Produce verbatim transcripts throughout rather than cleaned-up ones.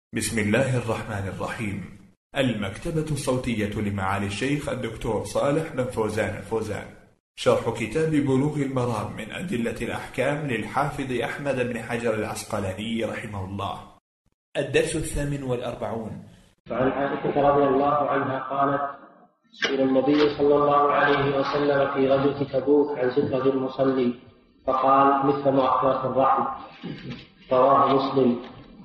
بسم الله الرحمن الرحيم. المكتبة الصوتية لمعالي الشيخ الدكتور صالح بن فوزان الفوزان، شرح كتاب بلوغ المرام من أدلة الأحكام للحافظ أحمد بن حجر العسقلاني رحمه الله. الدرس الثامن والأربعون. وعن عائشة رضي الله عنها قالت: سئل النبي صلى الله عليه وسلم في غزوة تبوك عن سترة المصلي فقال: مثل مؤخرة الرحل. رواه مسلم.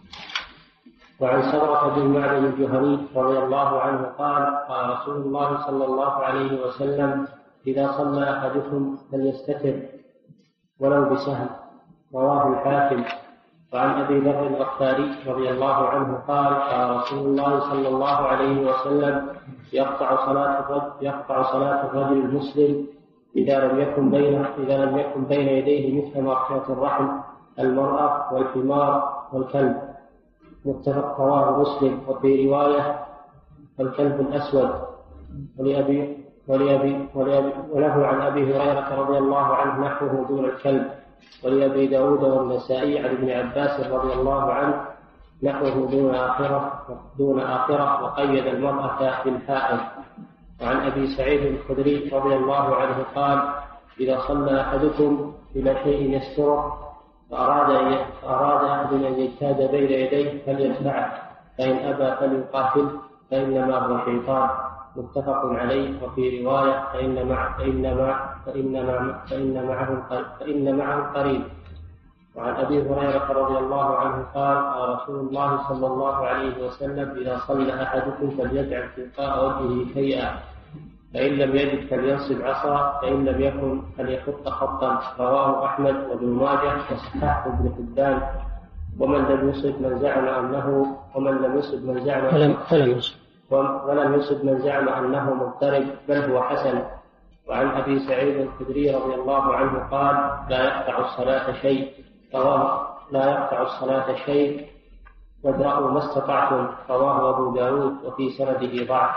وعن سمرة بن معبد الجهني رضي الله عنه قال: قال رسول الله صلى الله عليه وسلم: إذا صلى أحدكم فليستتر ولو بسهم. رواه الحاكم. وعن أبي ذر الغفاري رضي الله عنه قال: قال رسول الله صلى الله عليه وسلم: يقطع صلاة الرجل يقطع صلاة الرجل المسلم إذا لم يكن بين إذا لم يكن بين يديه مثل مؤخرة الرحل المرأة والحمار والكلب. متفق. رواه مسلم. وفي رواية: الكلب الأسود. ولأبي ولأبي ولأبي وله عن أبي هريرة رضي الله عنه نحوه دون الكلب. ولأبي داود والنسائي عن ابن عباس رضي الله عنه نحوه دون آخرة دون آخرة وقيد المرأة بالحائض. وعن أبي سعيد الخدري رضي الله عنه قال: إذا صلى أحدكم إلى شيء يستره فأراد أراد أحد أن يجتاز بين يديه فليدفعه، فإن أبى فليقاتل فإنما هو شيطان. متفق عليه. وفي رواية: فإن مع فإن مع فإن مع فإن معه فإن معه قرين. وعن أبي هريرة رضي الله عنه قال: قال رسول الله صلى الله عليه وسلم: إذا صلى أحدكم فليجعل تلقاء وجهه شيئا، فإن لم يجد فلينصب عصا، فإن لم يكن فليخط خطا. رواه أحمد وابن ماجه وصححه ابن حبان. ومن لم يصب من زعم أنه ومن لم يصب من زعم ولم ولم يصب ولم يصب من زعم أنه مضطرب بل هو حسن. وعن أبي سعيد الخدري رضي الله عنه قال: لا يقطع الصلاة شيء رواه لا يقطع الصلاة شيء وادرأوا ما استطعتم. رواه أبو داود وفي سنده ضعف.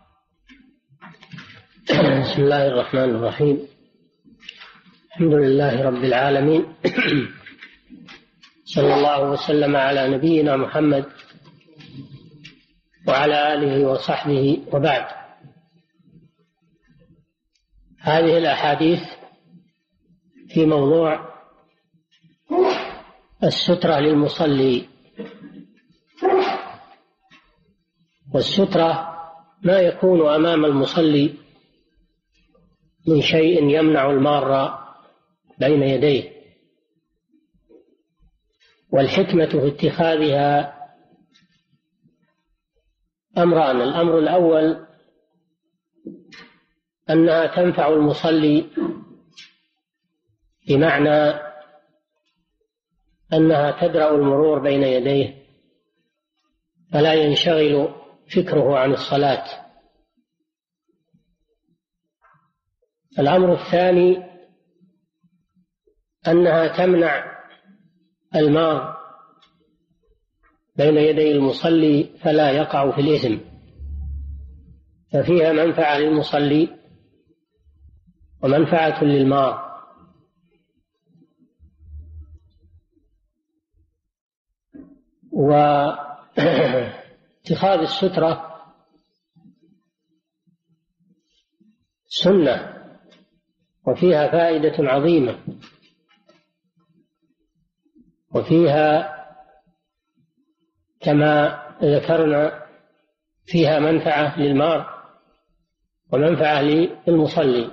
بسم الله الرحمن الرحيم. الحمد لله رب العالمين. صلى الله وسلم على نبينا محمد وعلى آله وصحبه، وبعد. هذه الأحاديث في موضوع السترة للمصلي. والسترة ما يكون أمام المصلي من شيء يمنع المار بين يديه. والحكمة في اتخاذها أمران: الأمر الأول أنها تنفع المصلي، بمعنى أنها تدرأ المرور بين يديه فلا ينشغل فكره عن الصلاة. الأمر الثاني أنها تمنع المار بين يدي المصلي فلا يقع في الإثم، ففيها منفعة للمصلي ومنفعة للمار. واتخاذ السترة سنة وفيها فائدة عظيمة، وفيها كما ذكرنا فيها منفعة للمار ومنفعة للمصلي.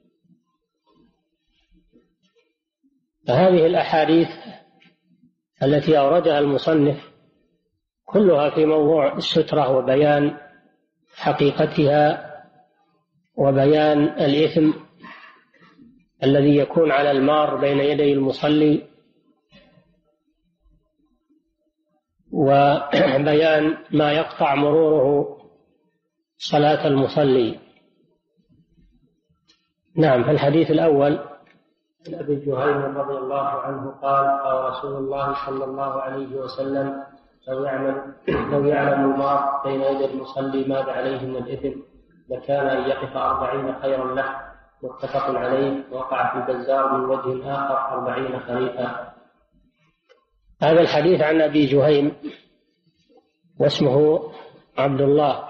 فهذه الأحاديث التي أوردها المصنف كلها في موضوع السترة وبيان حقيقتها وبيان الإثم الذي يكون على المار بين يدي المصلي، وبيان ما يقطع مروره صلاة المصلي. نعم. فالحديث الأول: عن أبي جهيم رضي الله عنه قال: قال رسول الله صلى الله عليه وسلم: لو يعلم لو يعلم المار بين يدي المصلي ماذا عليه من الإثم لكان أن يقف أربعين خيرا له. متفق عليه. وقع في البزار من وجه آخر أربعين خريفا. هذا الحديث عن أبي جهيم واسمه عبد الله.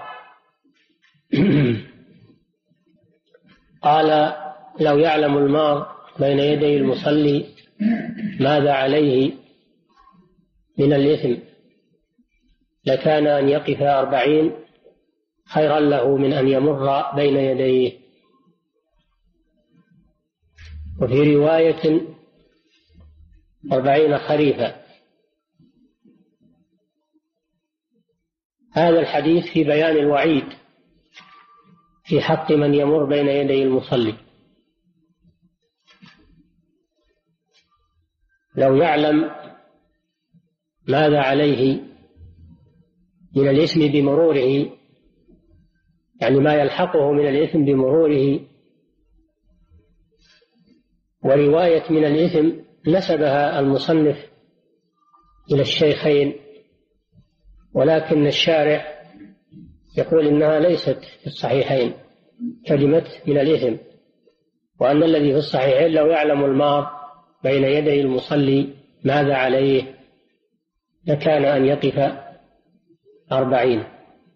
قال: لو يعلم المار بين يدي المصلي ماذا عليه من الإثم لكان أن يقف أربعين خيرا له من أن يمر بين يديه. وفي رواية أربعين خريفا. هذا الحديث في بيان الوعيد في حق من يمر بين يدي المصلي. لو يعلم ماذا عليه من الإثم بمروره، يعني ما يلحقه من الإثم بمروره. ورواية من الإثم نسبها المصنف إلى الشيخين، ولكن الشارح يقول إنها ليست في الصحيحين كلمة من الإثم، وأن الذي في الصحيحين لو يعلم المار بين يدي المصلي ماذا عليه لكان أن يقف أربعين.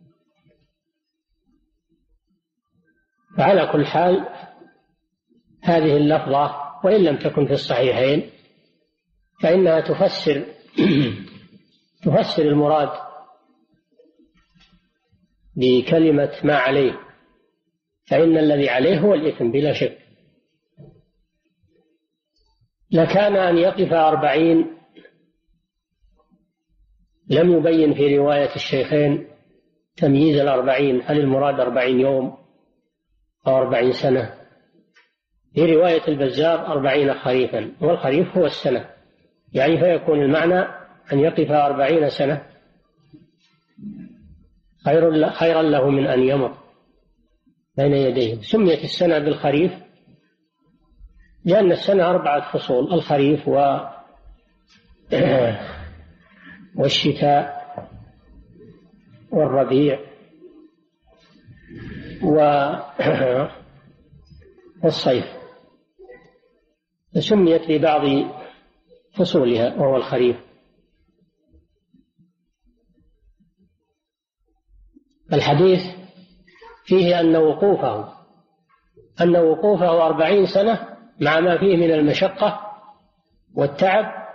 فعلى كل حال هذه اللفظة وإن لم تكن في الصحيحين فإنها تفسر تفسر المراد بكلمة ما عليه، فإن الذي عليه هو الإثم بلا شك. لكان أن يقف أربعين لم يبين في رواية الشيخين تمييز الأربعين، هل المراد أربعين يوم أو أربعين سنة. في رواية البزار أربعين خريفا، والخريف هو السنة، يعني فيكون المعنى أن يقف أربعين سنة خيرا له من أن يمر بين يديه. سميت السنة بالخريف لأن السنة أربعة فصول: الخريف و والشتاء والربيع والصيف، سميت ببعض فصولها وهو الخريف. الحديث فيه أن وقوفه أن وقوفه أربعين سنة مع ما فيه من المشقة والتعب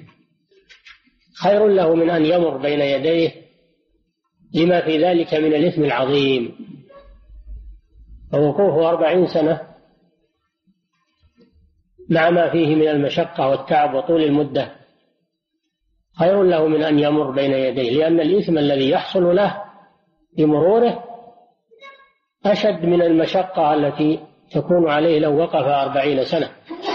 خير له من أن يمر بين يديه لما في ذلك من الإثم العظيم. فوقوفه أربعين سنة مع ما فيه من المشقة والتعب وطول المدة خير له من أن يمر بين يديه، لأن الإثم الذي يحصل له بمروره أشد من المشقة التي تكون عليه لو وقف أربعين سنة،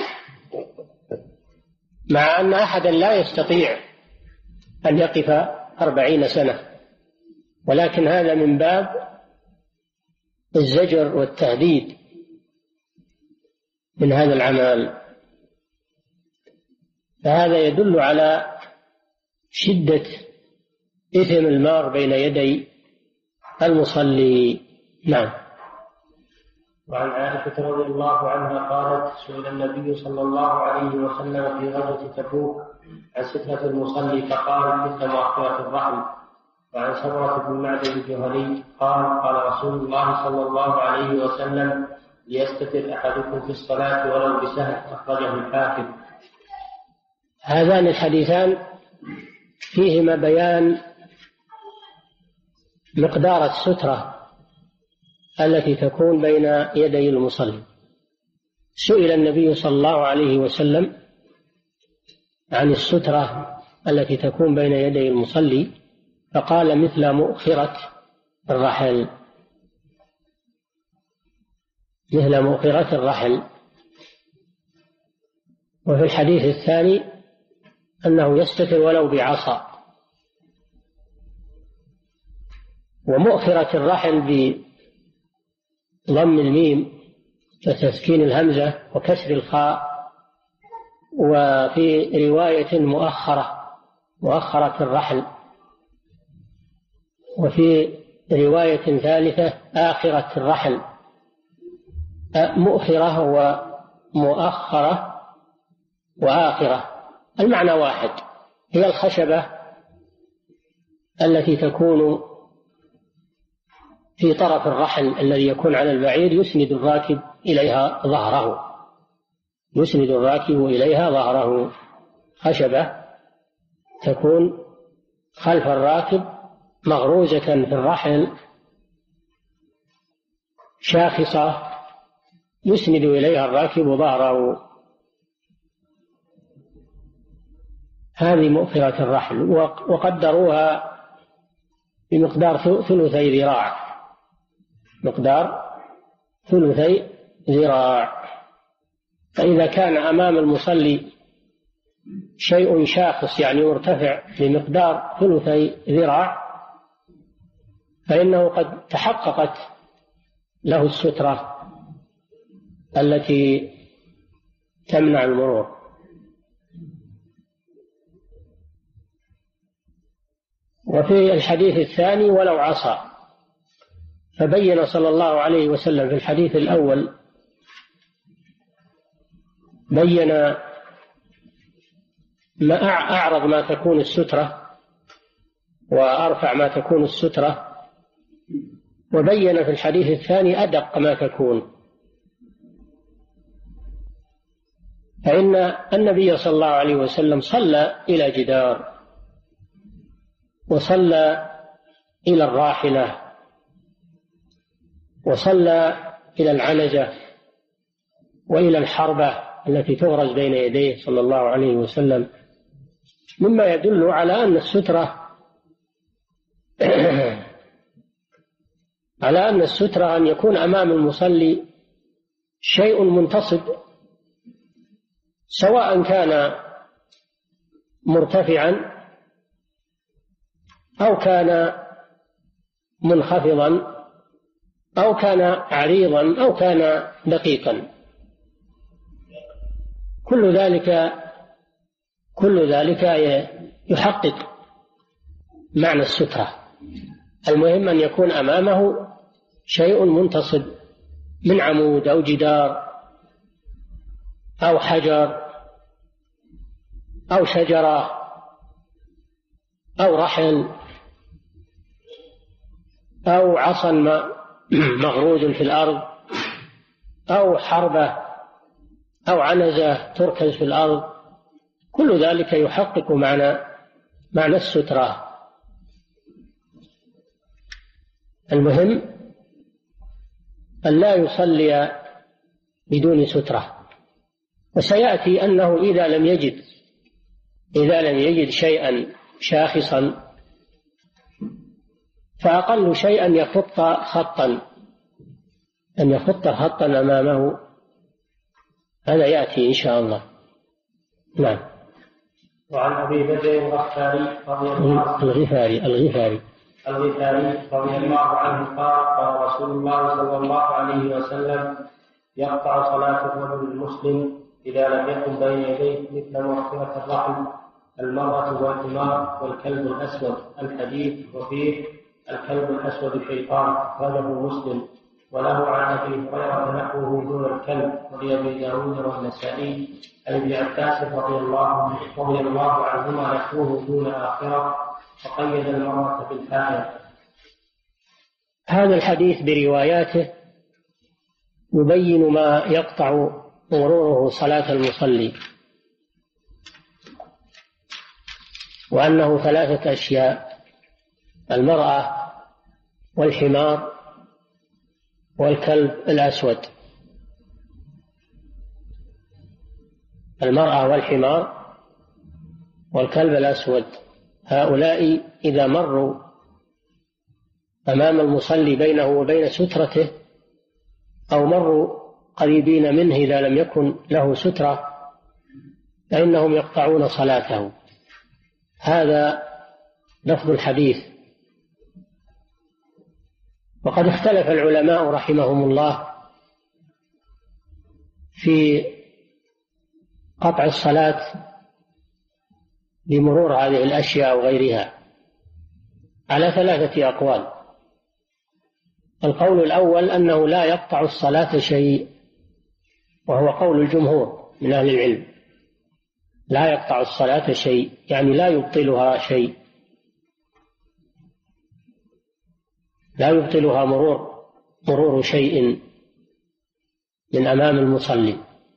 مع أن أحدا لا يستطيع أن يقف أربعين سنة، ولكن هذا من باب الزجر والتهديد من هذا العمل. فهذا يدل على شدة إثم المار بين يدي المصلي. نعم. وعن عائشة رضي الله عنها قالت: سئل النبي صلى الله عليه وسلم في غزوة تبوك عن سترة المصلي فقال: مثل مؤخرة الرحم. وعن سمرة بن معبد الجهني قال: قال رسول الله صلى الله عليه وسلم: ليستتر أحدكم في الصلاة ولو بسهل. أخرجه الحاكم. هذان الحديثان فيهما بيان مقدار السترة التي تكون بين يدي المصلي. سئل النبي صلى الله عليه وسلم عن السترة التي تكون بين يدي المصلي فقال: مثل مؤخرة الرحل، مثل مؤخرة الرحل. وفي الحديث الثاني أنه يستتر ولو بعصا. ومؤخرة الرحل بضم الميم وتسكين الهمزة وكسر الخاء. وفي رواية مؤخرة مؤخرة الرحل. وفي رواية ثالثة آخرة الرحل. مؤخرة ومؤخرة وآخرة المعنى واحد، هي الخشبة التي تكون في طرف الرحل الذي يكون على البعير يسند الراكب إليها ظهره يسند الراكب إليها ظهره خشبة تكون خلف الراكب مغروزة في الرحل شاخصة يسند إليها الراكب ظهره. هذه مؤخرة الرحل، وقدروها بمقدار ثلثي ذراع مقدار ثلثي ذراع. فإذا كان أمام المصلي شيء شاخص يعني مرتفع بمقدار ثلثي ذراع فإنه قد تحققت له السترة التي تمنع المرور. وفي الحديث الثاني ولو عصا، فبين صلى الله عليه وسلم في الحديث الأول بين ما أعرض ما تكون السترة وأرفع ما تكون السترة، وبين في الحديث الثاني أدق ما تكون. فإن النبي صلى الله عليه وسلم صلى إلى جدار وصلى إلى الراحلة وصلى إلى العنزة وإلى الحربة التي تغرز بين يديه صلى الله عليه وسلم، مما يدل على أن السترة على أن السترة أن يكون أمام المصلي شيء منتصب، سواء كان مرتفعا أو كان منخفضا أو كان عريضا أو كان دقيقا، كل ذلك كل ذلك يحقق معنى السترة. المهم أن يكون أمامه شيء منتصب من عمود أو جدار أو حجر أو شجرة أو رحل أو عصا مغروز في الأرض أو حربة أو عنزة تركز في الأرض، كل ذلك يحقق معنى معنى السترة. المهم أن لا يصلي بدون سترة. وسيأتي أنه إذا لم يجد إذا لم يجد شيئا شاخصا فأقل شيء أن يخط خطا أن يخط خطا أمامه، هذا يأتي إن شاء الله. نعم. وعن أبي بدر الغفاري رضي الله عنه الغفاري الغفاري الغفاري رضي الله عنه قال قال رسول الله صلى الله عليه وسلم يقطع صلاة الرجل المسلم إذا لم يكن بين يديه مثل مؤخرة الرحل المرأة والحمار والكلب الأسود. الحديث وفيه الكلب الأسود شيطان، أخرجه مسلم. وله عن أبي هريرة نحوه دون الكلب، ولأبي داود والنسائي عن ابن عباس رضي الله رضي الله عنهما نحوه دون آخرة، وقيد المرأة بالحائض. هذا الحديث برواياته يبين ما يقطع مروره صلاة المصلي، وأنه ثلاثة أشياء: المرأة والحمار والكلب الأسود. المرأة والحمار والكلب الأسود، هؤلاء إذا مروا أمام المصلي بينه وبين سترته أو مروا قريبين منه إذا لم يكن له سترة فإنهم يقطعون صلاته. هذا لفظ الحديث. وقد اختلف العلماء رحمهم الله في قطع الصلاة بمرور هذه الأشياء وغيرها على ثلاثة أقوال. القول الأول أنه لا يقطع الصلاة شيء، وهو قول الجمهور من أهل العلم، لا يقطع الصلاة شيء يعني لا يبطلها شيء. لا يبطلها مرور مرور شيء من أمام المصلي.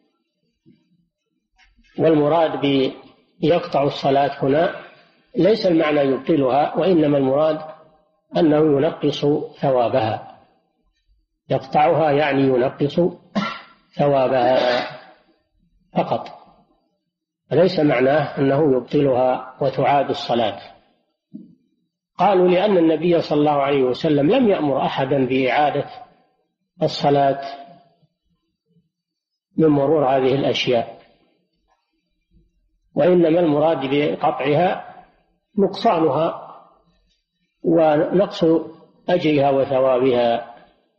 والمراد بيقطع الصلاة هنا ليس المعنى يبطلها، وإنما المراد أنه ينقص ثوابها. يقطعها يعني ينقص ثوابها فقط، ليس معناه أنه يبطلها وتعاد الصلاة. قالوا لأن النبي صلى الله عليه وسلم لم يأمر أحدا بإعادة الصلاة من مرور هذه الأشياء، وإنما المراد بقطعها نقصانها ونقص أجرها وثوابها،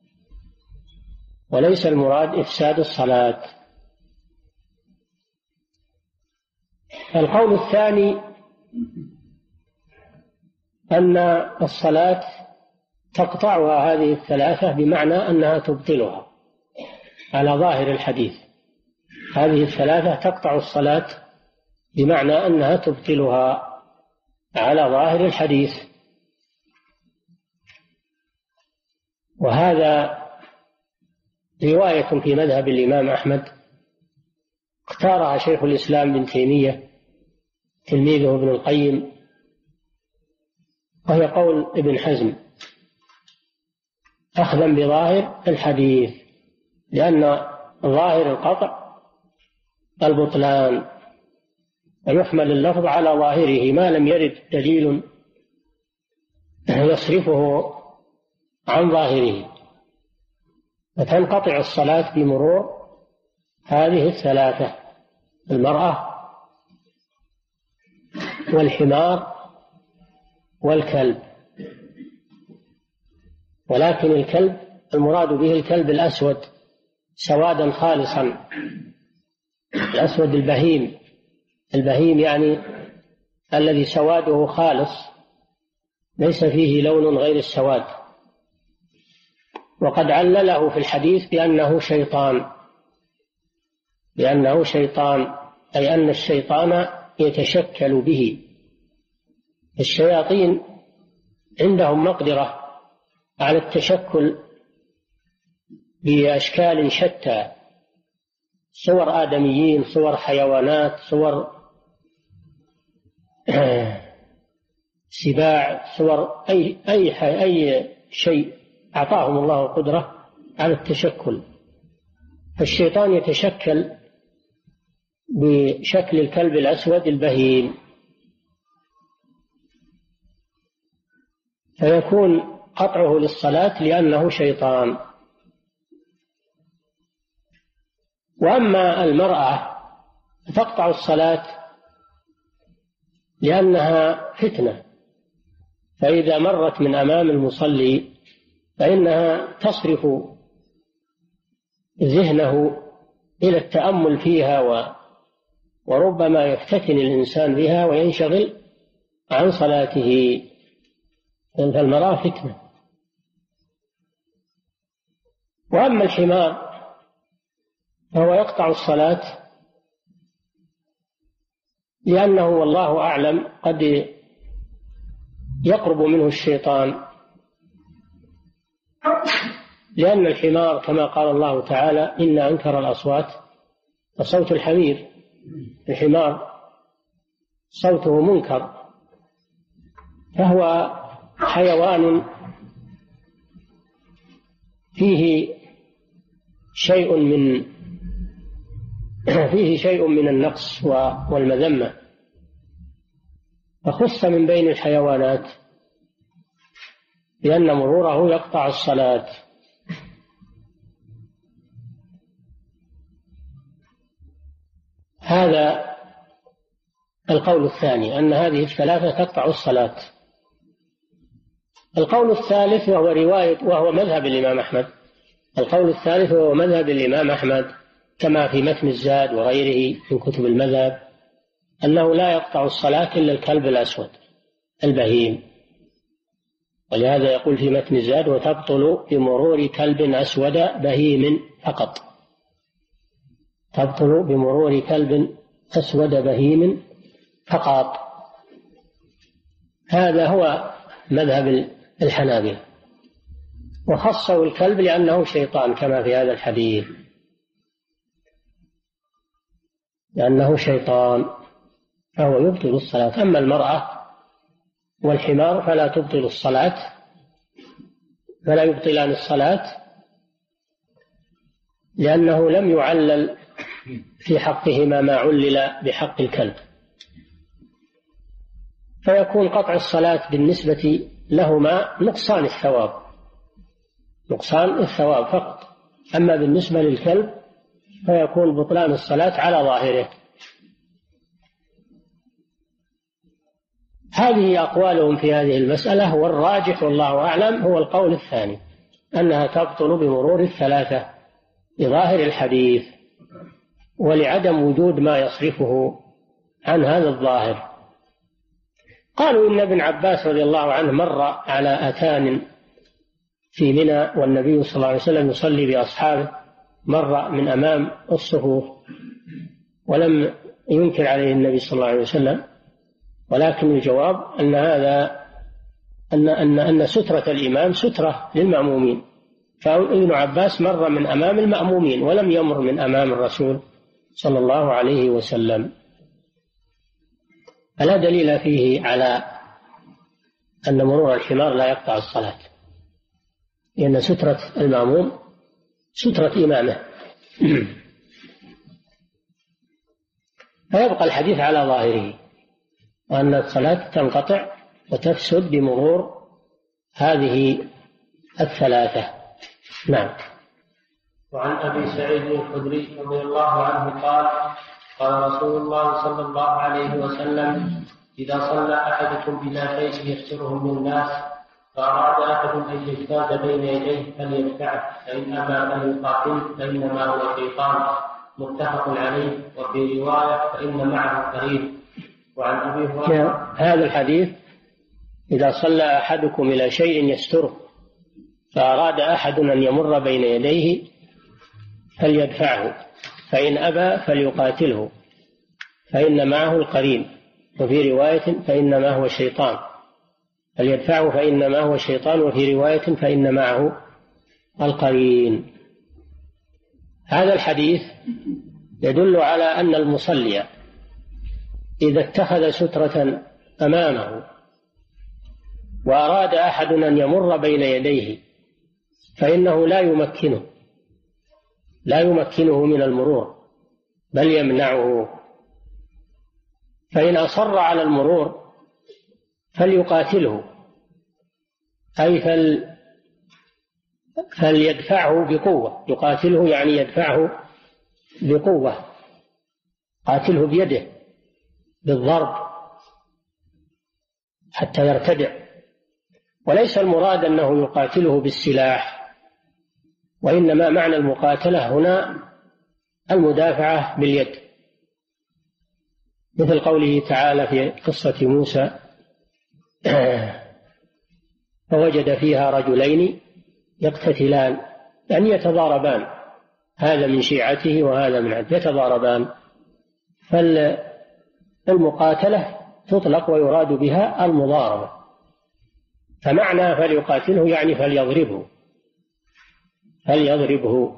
وليس المراد إفساد الصلاة. القول الثاني أن الصلاة تقطعها هذه الثلاثة بمعنى أنها تبطلها على ظاهر الحديث. هذه الثلاثة تقطع الصلاة بمعنى أنها تبطلها على ظاهر الحديث، وهذا رواية في مذهب الإمام أحمد اختارها شيخ الإسلام ابن تيمية تلميذه ابن القيم، وهي قول ابن حزم أخذا بظاهر الحديث، لأن ظاهر القطع البطلان، ويحمل اللفظ على ظاهره ما لم يرد دليل يصرفه عن ظاهره، فتنقطع الصلاة بمرور هذه الثلاثة: المرأة والحمار والكلب. ولكن الكلب المراد به الكلب الأسود سوادا خالصا، الأسود البهيم، البهيم يعني الذي سواده خالص ليس فيه لون غير السواد. وقد علله في الحديث بأنه شيطان، بأنه شيطان أي أن الشيطان يتشكل به. الشياطين عندهم مقدرة على التشكل بأشكال شتى، صور آدميين، صور حيوانات، صور سباع، صور أي أي أي شيء أعطاهم الله قدرة على التشكل. فالشيطان يتشكل بشكل الكلب الأسود البهيم، فيكون قطعه للصلاة لأنه شيطان. وأما المرأة تقطع الصلاة لأنها فتنة، فإذا مرت من أمام المصلي فإنها تصرف ذهنه إلى التأمل فيها، وربما يفتتن الإنسان بها وينشغل عن صلاته، فالمرأة فتنة. وأما الحمار فهو يقطع الصلاة لأنه والله أعلم قد يقرب منه الشيطان، لأن الحمار كما قال الله تعالى: إن أنكر الأصوات لصوت الحمير. الحمار صوته منكر، فهو حيوان فيه شيء من فيه شيء من النقص والمذمة، فخص من بين الحيوانات لأن مروره يقطع الصلاة. هذا القول الثاني، أن هذه الثلاثة تقطع الصلاة. القول الثالث وهو رواية وهو مذهب الإمام أحمد القول الثالث وهو مذهب الإمام أحمد كما في متن الزاد وغيره من كتب المذهب، أنه لا يقطع الصلاة إلا الكلب الأسود البهيم، ولهذا يقول في متن الزاد: وتبطل بمرور كلب أسود بهيم فقط. تبطل بمرور كلب أسود بهيم فقط. هذا هو مذهب الحنابلة. وخصوا الكلب لأنه شيطان كما في هذا الحديث، لأنه شيطان فهو يبطل الصلاة. أما المرأة والحمار فلا تبطل الصلاة، فلا يبطلان الصلاة، لأنه لم يعلل في حقهما ما علل بحق الكلب، فيكون قطع الصلاة بالنسبة لهما نقصان الثواب، نقصان الثواب فقط. أما بالنسبة للكلب فيكون بطلان الصلاة على ظاهره. هذه أقوالهم في هذه المسألة، والراجح والله أعلم هو القول الثاني، أنها تبطل بمرور الثلاثة لظاهر الحديث ولعدم وجود ما يصرفه عن هذا الظاهر. قالوا إن ابن عباس رضي الله عنه مر على أتان في منى والنبي صلى الله عليه وسلم يصلي بأصحابه، مر من أمام الصفوف ولم ينكر عليه النبي صلى الله عليه وسلم، ولكن الجواب أن هذا أن أن أن سترة الإمام سترة للمأمومين، فابن عباس مر من أمام المأمومين ولم يمر من أمام الرسول صلى الله عليه وسلم. فلا دليل فيه على أن مرور الحمار لا يقطع الصلاة، لأن سترة المأموم سترة إمامه. فيبقى الحديث على ظاهره، وأن الصلاة تنقطع وتفسد بمرور هذه الثلاثة. نعم. وعن أبي سعيد الخدري رضي الله عنه قال قال رسول الله صلى الله عليه وسلم: إذا صلى أحدكم بلا شيء يستره من الناس فأراد أحد أن يجتاز بين يديه فليدفعه، فإن أبى فليقاتل فإنما هو شيطان. متفق عليه. وفي رواية: فإن معه قرين. وعن أبي هريرة هذا الحديث: إذا صلى أحدكم إلى شيء يستره فأراد أحد أن يمر بين يديه فليدفعه، فإن أبى فليقاتله فإن معه القرين. وفي رواية: فإنما هو شيطان. فليدفعه فإنما هو شيطان. وفي رواية: فإن معه القرين. هذا الحديث يدل على أن المصلي إذا اتخذ سترة أمامه وأراد أحد أن يمر بين يديه فإنه لا يمكنه لا يمكنه من المرور، بل يمنعه. فإن أصر على المرور فليقاتله، أي فل فليدفعه بقوة. يقاتله يعني يدفعه بقوة، قاتله بيده بالضرب حتى يرتدع. وليس المراد أنه يقاتله بالسلاح، وإنما معنى المقاتلة هنا المدافعة باليد، مثل قوله تعالى في قصة موسى: فوجد فيها رجلين يقتتلان، يعني يتضاربان، هذا من شيعته وهذا من عدو، يتضاربان. فالمقاتلة تطلق ويراد بها المضاربة. فمعنى فليقاتله يعني فليضربه فليضربه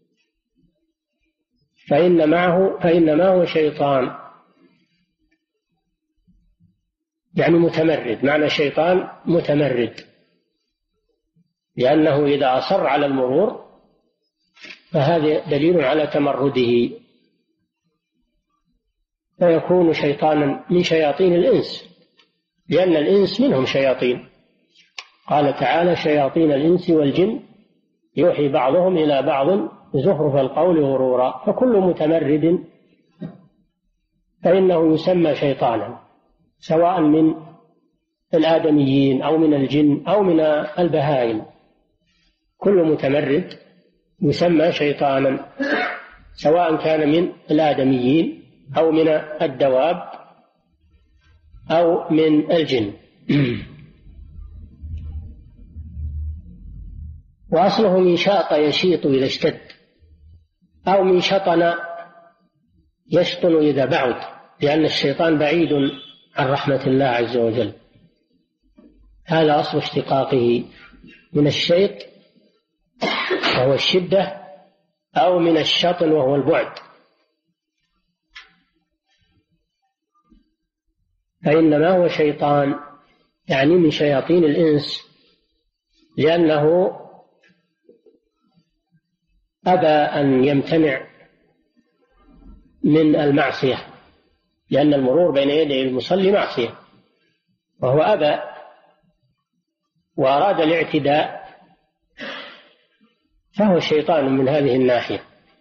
فإن معه فإنما هو شيطان، يعني متمرد. معنى شيطان متمرد، لأنه إذا أصر على المرور فهذا دليل على تمرده، فيكون شيطانا من شياطين الإنس، لأن الإنس منهم شياطين. قال تعالى: شياطين الإنس والجن يوحي بعضهم إلى بعض زخرف القول غرورا. فكل متمرد فإنه يسمى شيطانا، سواء من الآدميين أو من الجن أو من البهائم. كل متمرد يسمى شيطانا، سواء كان من الآدميين أو من الدواب أو من الجن. وأصله من شاط يشيط إذا اشتد، أو من شطن يشطن إذا بعد، لأن الشيطان بعيد عن رحمة الله عز وجل. هذا أصل اشتقاقه من الشيط وهو الشدة، أو من الشطن وهو البعد، فإنما هو شيطان، يعني من شياطين الإنس، لأنه أبى أن يمتنع من المعصية، لأن المرور بين يدي المصلي معصية، وهو أبى وأراد الاعتداء، فهو شيطان من هذه الناحية.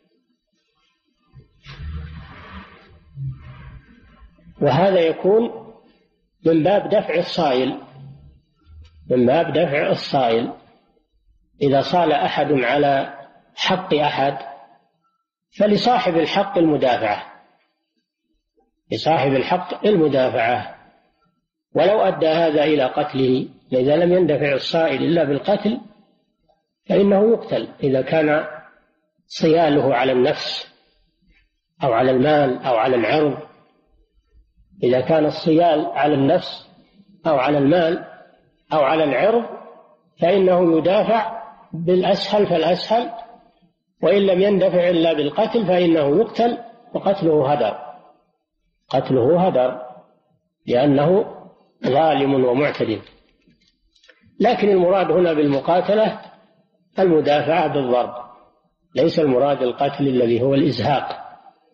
وهذا يكون من باب دفع الصائل، من باب دفع الصائل. إذا صال أحد على حق أحد فلصاحب الحق المدافعة، لصاحب الحق المدافعة، ولو أدى هذا إلى قتله، إذا لم يندفع الصائل إلا بالقتل فإنه يقتل، إذا كان صياله على النفس أو على المال أو على العرض. إذا كان الصيال على النفس أو على المال أو على العرض فإنه يدافع بالأسهل فالأسهل، وإن لم يندفع إلا بالقتل فإنه يقتل، وقتله هدر، قتله هدر، لأنه ظالم ومعتد. لكن المراد هنا بالمقاتلة المدافعة بالضرب، ليس المراد القتل الذي هو الإزهاق.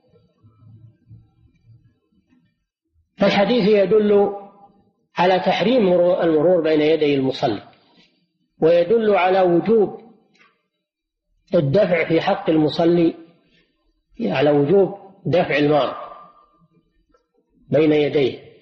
فالحديث يدل على تحريم المرور بين يدي المصلي، ويدل على وجوب الدفع في حق المصلي، على وجوب دفع المار بين يديه.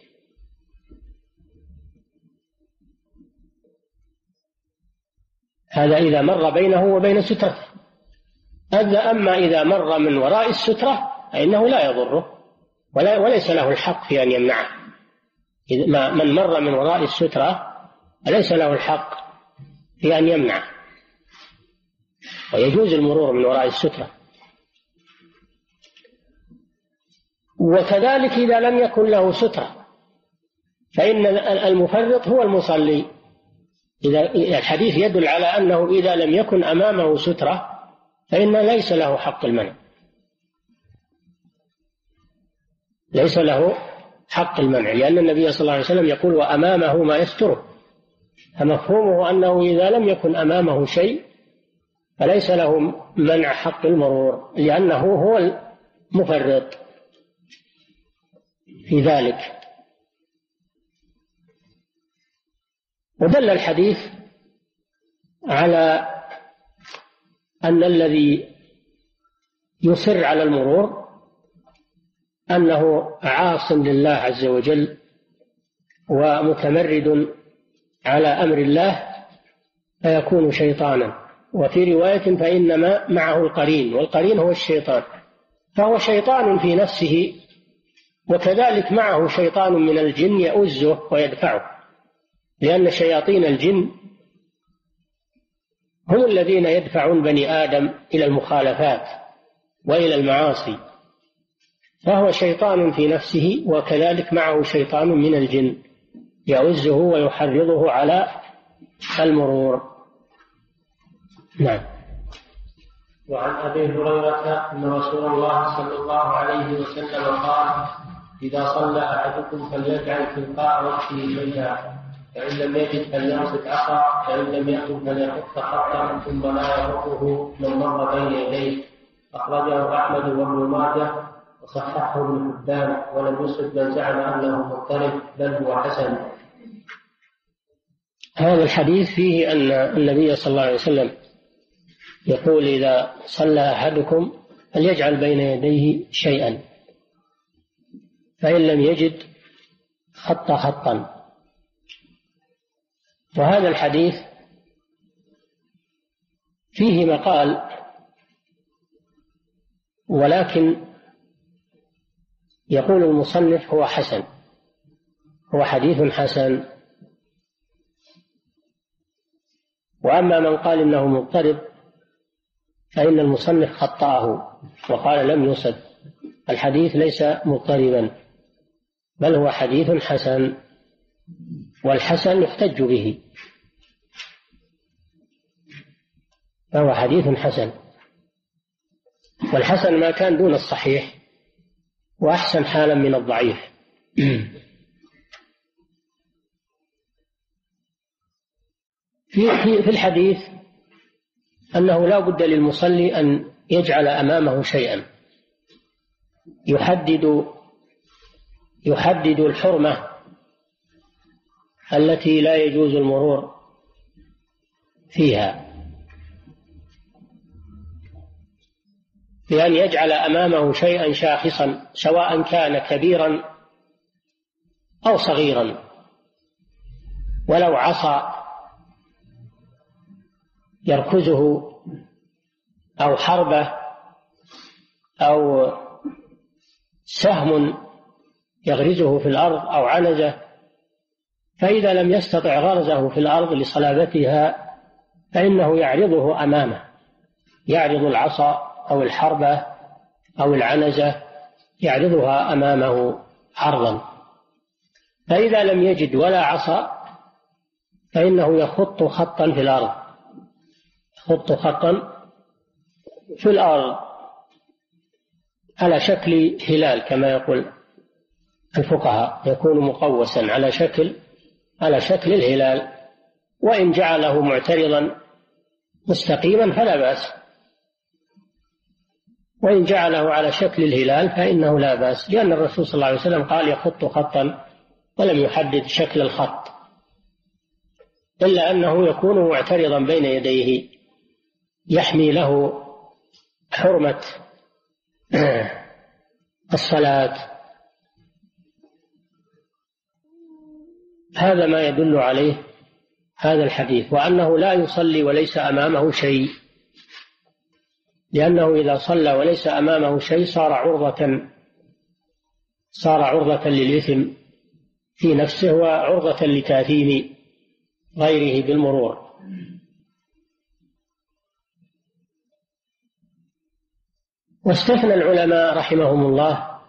هذا إذا مر بينه وبين سترته. أما إذا مر من وراء السترة فإنه لا يضره، ولا وليس له الحق في أن يمنعه. من مر من وراء السترة ليس له الحق في أن يمنعه، ويجوز المرور من وراء السترة. وكذلك إذا لم يكن له سترة فإن المفرط هو المصلي. إذا الحديث يدل على أنه إذا لم يكن أمامه سترة فإن ليس له حق المنع، ليس له حق المنع، لأن النبي صلى الله عليه وسلم يقول وأمامه ما يستره، فمفهومه أنه إذا لم يكن أمامه شيء فليس له منع حق المرور، لأنه هو المفرط في ذلك. ودل الحديث على أن الذي يصر على المرور أنه عاص لله عز وجل ومتمرد على أمر الله، فيكون شيطانا. وفي رواية فإنما معه القرين، والقرين هو الشيطان، فهو شيطان في نفسه، وكذلك معه شيطان من الجن يؤزه ويدفعه، لأن شياطين الجن هم الذين يدفعون بني آدم إلى المخالفات وإلى المعاصي، فهو شيطان في نفسه، وكذلك معه شيطان من الجن يؤزه ويحرضه على المرور. نعم. وعن أبي هريرة أن رسول الله صلى الله عليه وسلم قال إذا صلى أحدكم فليجعل تلقاء وجهه شيئا، فإن لم يجد فليمسك عصا، فإن لم يكن فليحط خطا ثم لا يحطه من مر بين يديه. أخرجه أحمد وابن ماجه وصححه ابن حبان، ولم يصب من زعم أنه مضطرب، بل هو حسن. هذا الحديث فيه أن النبي صلى الله عليه وسلم يقول إذا صلى أحدكم فليجعل بين يديه شيئا، فإن لم يجد خط خطا. وهذا الحديث فيه مقال، ولكن يقول المصنف هو حسن، هو حديث حسن. وأما من قال إنه مضطرب فإن المصنف خطأه وقال لم يصب، الحديث ليس مضطربا بل هو حديث حسن، والحسن يحتج به. فهو حديث حسن، والحسن ما كان دون الصحيح وأحسن حالا من الضعيف. في في الحديث أنه لا بد للمصلي أن يجعل أمامه شيئا يحدد يحدد الحرمة التي لا يجوز المرور فيها، بأن يجعل أمامه شيئا شاخصا سواء كان كبيرا أو صغيرا، ولو عصا يركزه أو حربة أو سهم يغرزه في الأرض أو عنزة، فإذا لم يستطع غرزه في الأرض لصلابتها فإنه يعرضه أمامه، يعرض العصا أو الحربة أو العنزة يعرضها أمامه عرضا. فإذا لم يجد ولا عصا فإنه يخط خطا في الأرض، يخط خطا في الأرض على شكل هلال كما يقول الفقهاء، يكون مقوسا على شكل على شكل الهلال، وإن جعله معترضا مستقيما فلا بأس، وإن جعله على شكل الهلال فإنه لا بأس، لأن الرسول صلى الله عليه وسلم قال يخط خطا ولم يحدد شكل الخط، إلا أنه يكون معترضا بين يديه يحمي له حرمة الصلاة. هذا ما يدل عليه هذا الحديث، وأنه لا يصلي وليس أمامه شيء، لأنه إذا صلى وليس أمامه شيء صار عرضة صار عرضة للإثم في نفسه وعرضة لتأثيم غيره بالمرور. واستثنى العلماء رحمهم الله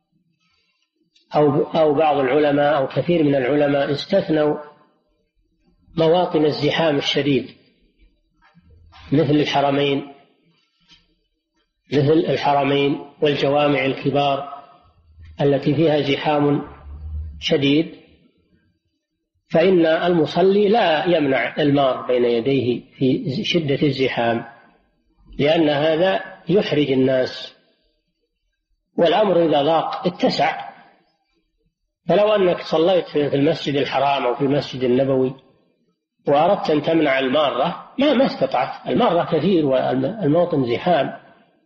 أو أو بعض العلماء أو كثير من العلماء استثنوا مواطن الزحام الشديد مثل الحرمين مثل الحرمين والجوامع الكبار التي فيها زحام شديد، فإن المصلي لا يمنع المار بين يديه في شدة الزحام، لأن هذا يحرج الناس، والأمر إذا ضاق اتسع. فلو أنك صليت في المسجد الحرام أو في المسجد النبوي وأردت أن تمنع المارة ما ما استطعت، المارة كثير والموطن زحام،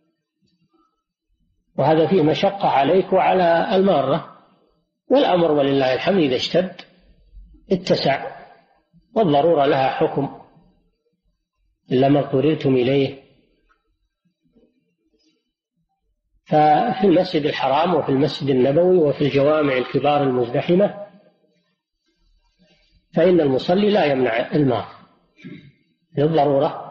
وهذا فيه مشقة عليك وعلى المارة، والأمر ولله الحمد إذا اشتد اتسع، والضرورة لها حكم إلا ما اضطررتم إليه. ففي المسجد الحرام وفي المسجد النبوي وفي الجوامع الكبار المزدحمة فإن المصلي لا يمنع الماء للضرورة.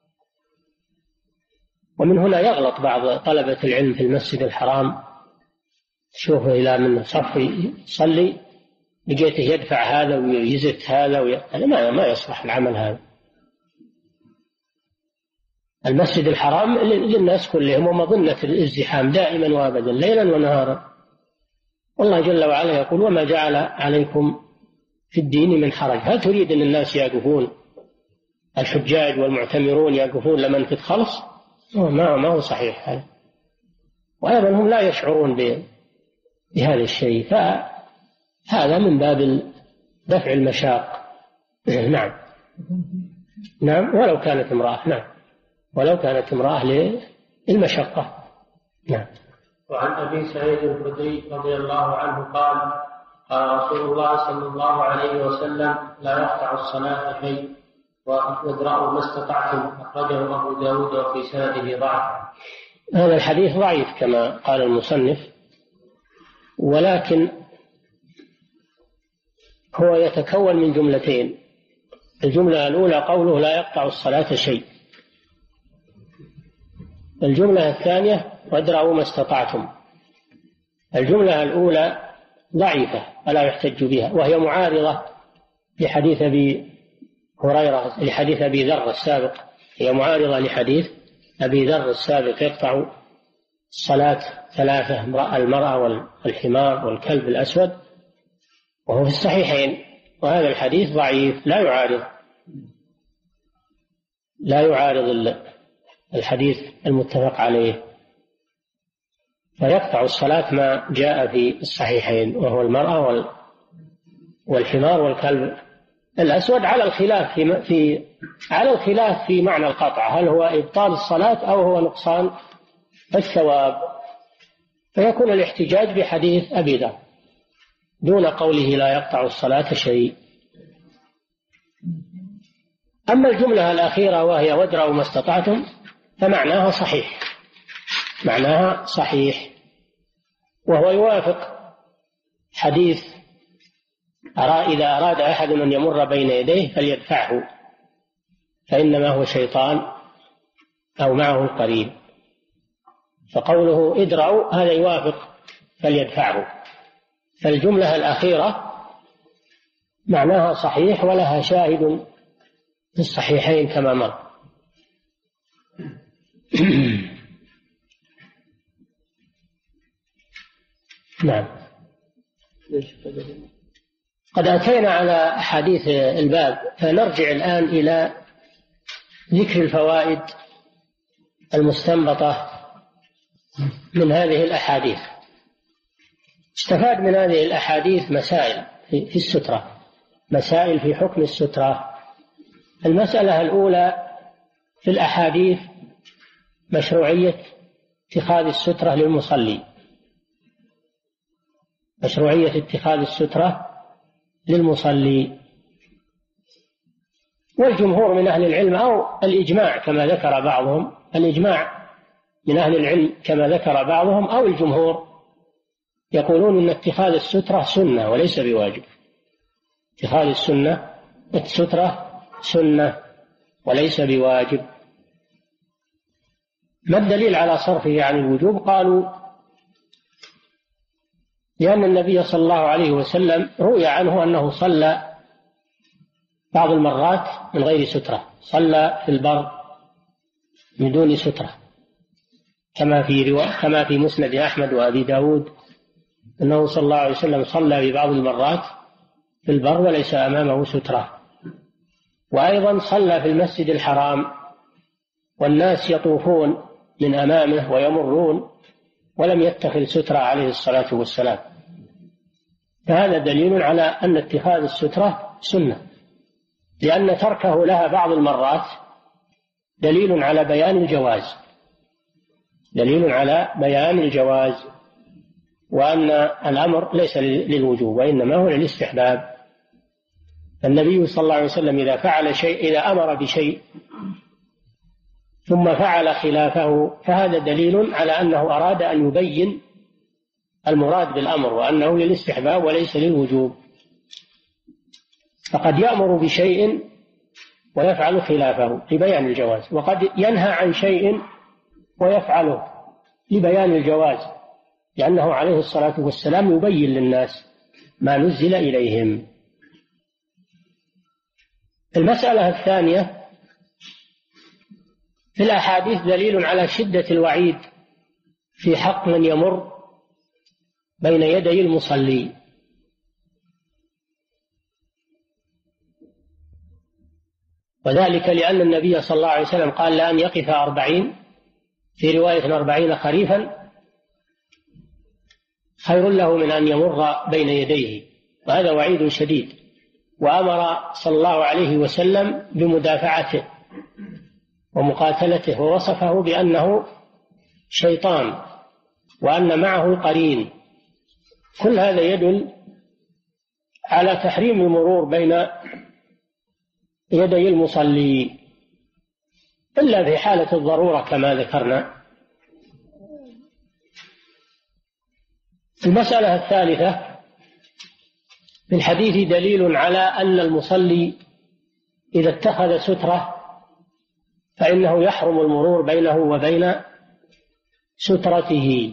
ومن هنا يغلط بعض طلبة العلم في المسجد الحرام، تشوفه إلى من صف يصلي لقيته يدفع هذا ويزت هذا وي... ما ما يصلح العمل هذا. المسجد الحرام للناس كلهم ومظنة الازدحام دائما وابدا ليلا ونهارا، والله جل وعلا يقول وما جعل عليكم في الدين من حرج. هل تريد أن الناس يقفون الحجاج والمعتمرون يقفون لمن في الخلص؟ ما ما هو صحيح هذا، وأيضا هم لا يشعرون بهذا الشيء، فهذا من باب دفع المشاق. نعم نعم ولو كانت امرأة، نعم ولو كانت امرأة للمشقة. نعم. وعن أبي سعيد الخدري رضي الله عنه قال قال رسول الله صلى الله عليه وسلم لا يقطع الصلاة شيء وادرأوا ما استطعتم، أخرجه أبو داود وفي سنده ضعف. هذا الحديث ضعيف كما قال المصنف، ولكن هو يتكون من جملتين. الجملة الأولى قوله لا يقطع الصلاة شيء، الجملة الثانية وادرأوا ما استطعتم. الجملة الأولى ضعيفة فلا يحتج بها، وهي معارضة لحديث أبي هريرة لحديث أبي ذر السابق هي معارضة لحديث أبي ذر السابق يقطع الصلاة ثلاثة، المرأة والحمار والكلب الأسود، وهو في الصحيحين، وهذا الحديث ضعيف لا يعارض لا يعارض الحديث المتفق عليه، فيقطع الصلاة ما جاء في الصحيحين، وهو المرأة والحمار والكلب الأسود، على الخلاف في, في على الخلاف في معنى القطع، هل هو إبطال الصلاة أو هو نقصان الثواب، فيكون الاحتجاج بحديث أبي ذر دون قوله لا يقطع الصلاة شيء. أما الجملة الأخيرة وهي وادرأوا ما استطعتم فمعناها صحيح معناها صحيح وهو يوافق حديث إذا أراد أحد أن يمر بين يديه فليدفعه فإنما هو شيطان أو معه القرين، فقوله ادرأوا هذا يوافق فليدفعه، فالجملة الأخيرة معناها صحيح ولها شاهد في الصحيحين كما مر. نعم. قد أتينا على أحاديث الباب، فنرجع الآن إلى ذكر الفوائد المستنبطة من هذه الأحاديث. استفاد من هذه الأحاديث مسائل في السترة، مسائل في حكم السترة. المسألة الأولى في الأحاديث مشروعية اتخاذ السترة للمصلي، مشروعية اتخاذ السترة للمصلي، والجمهور من أهل العلم أو الإجماع كما ذكر بعضهم، الإجماع من أهل العلم كما ذكر بعضهم أو الجمهور يقولون أن اتخاذ السترة سنة وليس بواجب. اتخاذ السنة السترة سنة وليس بواجب. ما الدليل على صرفه عن الوجوب؟ قالوا لأن النبي صلى الله عليه وسلم روي عنه أنه صلى بعض المرات من غير سترة، صلى في البر من دون سترة، كما في رواية كما في مسند أحمد وأبي داود أنه صلى الله عليه وسلم صلى في بعض المرات في البر وليس أمامه سترة. وأيضا صلى في المسجد الحرام والناس يطوفون من أمامه ويمرون ولم يتخذ سترة عليه الصلاة والسلام، فهذا دليل على أن اتخاذ السترة سنة، لأن تركه لها بعض المرات دليل على بيان الجواز دليل على بيان الجواز وأن الأمر ليس للوجوب وإنما هو للاستحباب. النبي صلى الله عليه وسلم إذا فعل شيء إذا أمر بشيء ثم فعل خلافه فهذا دليل على أنه أراد أن يبين المراد بالأمر وأنه للاستحباب وليس للوجوب. فقد يأمر بشيء ويفعل خلافه لبيان الجواز، وقد ينهى عن شيء ويفعله لبيان الجواز، لأنه عليه الصلاة والسلام يبين للناس ما نزل إليهم. المسألة الثانية في الأحاديث دليل على شدة الوعيد في حق من يمر بين يدي المصلي، وذلك لأن النبي صلى الله عليه وسلم قال لأن يقف أربعين، في رواية أربعين خريفا خير له من أن يمر بين يديه، وهذا وعيد شديد. وأمر صلى الله عليه وسلم بمدافعته ومقاتلته، ووصفه بأنه شيطان وأن معه القرين. كل هذا يدل على تحريم المرور بين يدي المصلي إلا في حالة الضرورة كما ذكرنا. المسألة الثالثة في الحديث دليل على أن المصلي إذا اتخذ سترة فإنه يحرم المرور بينه وبين سترته.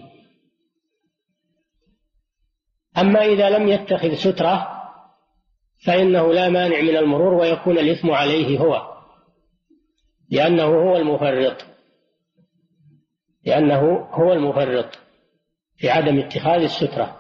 أما إذا لم يتخذ سترة فإنه لا مانع من المرور ويكون الإثم عليه هو، لأنه هو المفرط لأنه هو المفرط في عدم اتخاذ السترة.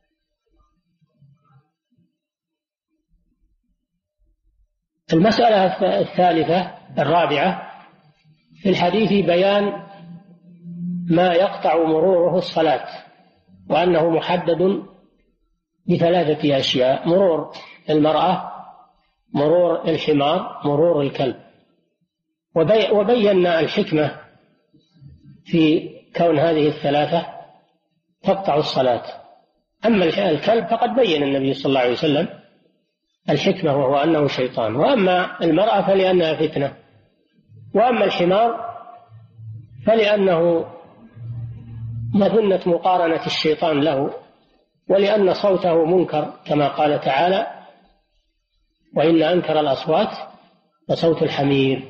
المسألة الثالثة الرابعة في الحديث بيان ما يقطع مروره الصلاة، وأنه محدد بثلاثة أشياء: مرور المرأة، مرور الحمار، مرور الكلب. وبينا الحكمة في كون هذه الثلاثة تقطع الصلاة. أما الكلب فقد بين النبي صلى الله عليه وسلم الحكمة، وهو أنه شيطان. وأما المرأة فلأنها فتنة. وأما الحمار فلأنه مظنة مقارنة الشيطان له، ولأن صوته منكر كما قال تعالى: وإن أنكر الأصوات لصوت الحمير.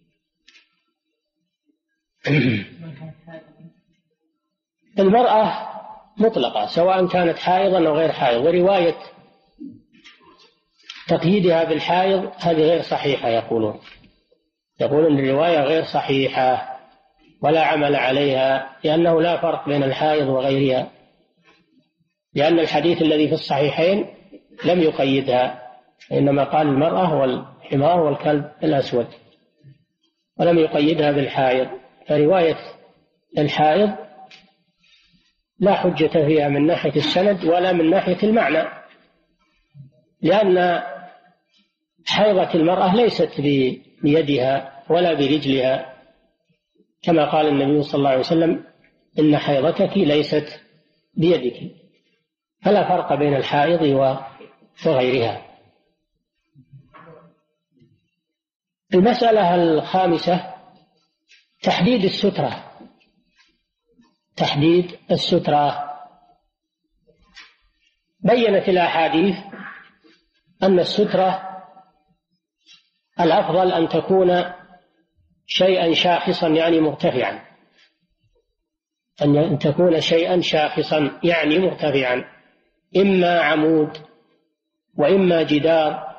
المرأة مطلقة سواء كانت حائضا أو غير حائض، ورواية تقييدها بالحائض هذه غير صحيحة. يقولون يقولون الرواية غير صحيحة ولا عمل عليها، لأنه لا فرق بين الحائض وغيرها، لأن الحديث الذي في الصحيحين لم يقيدها، إنما قال المرأة والحمار والكلب الأسود، ولم يقيدها بالحائض. فرواية الحائض لا حجة فيها من ناحية السند ولا من ناحية المعنى، لأن حيضة المرأة ليست بيدها ولا برجلها، كما قال النبي صلى الله عليه وسلم: إن حيضتك ليست بيدك. فلا فرق بين الحائض وغيرها. المسألة الخامسة تحديد السترة. تحديد السترة بينت الأحاديث أن السترة الأفضل أن تكون شيئا شاخصا يعني مرتفعا، أن تكون شيئا شاخصا يعني مرتفعا، إما عمود وإما جدار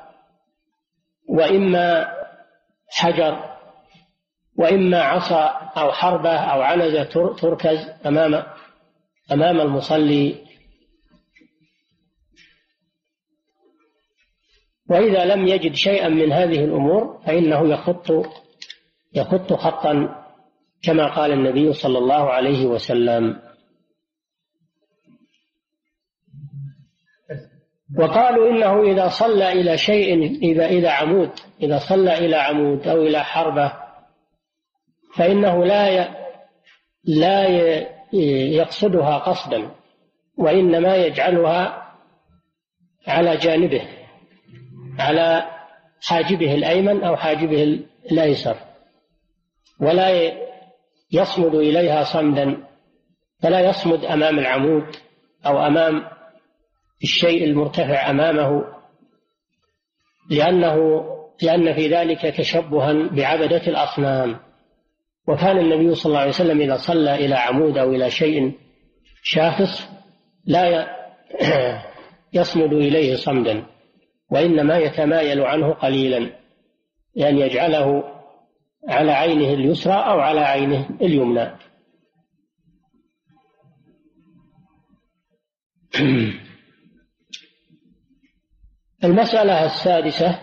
وإما حجر وإما عصا أو حربة أو عنزة تركز أمام أمام المصلي. وإذا لم يجد شيئا من هذه الأمور فإنه يخط يخط خطا كما قال النبي صلى الله عليه وسلم. وقالوا إنه إذا صلى إلى شيء إذا إلى عمود إذا صلى إلى عمود أو إلى حربة فإنه لا لا يقصدها قصدا، وإنما يجعلها على جانبه، على حاجبه الأيمن أو حاجبه الأيسر، ولا يصمد إليها صمدا، فلا يصمد أمام العمود أو أمام الشيء المرتفع أمامه، لأنه لأن في ذلك تشبها بعبدة الأصنام. وكان النبي صلى الله عليه وسلم إذا صلى إلى عمود أو إلى شيء شاخص لا يصمد إليه صمدا، وإنما يتمايل عنه قليلا، لأن يجعله على عينه اليسرى أو على عينه اليمنى. المسألة السادسة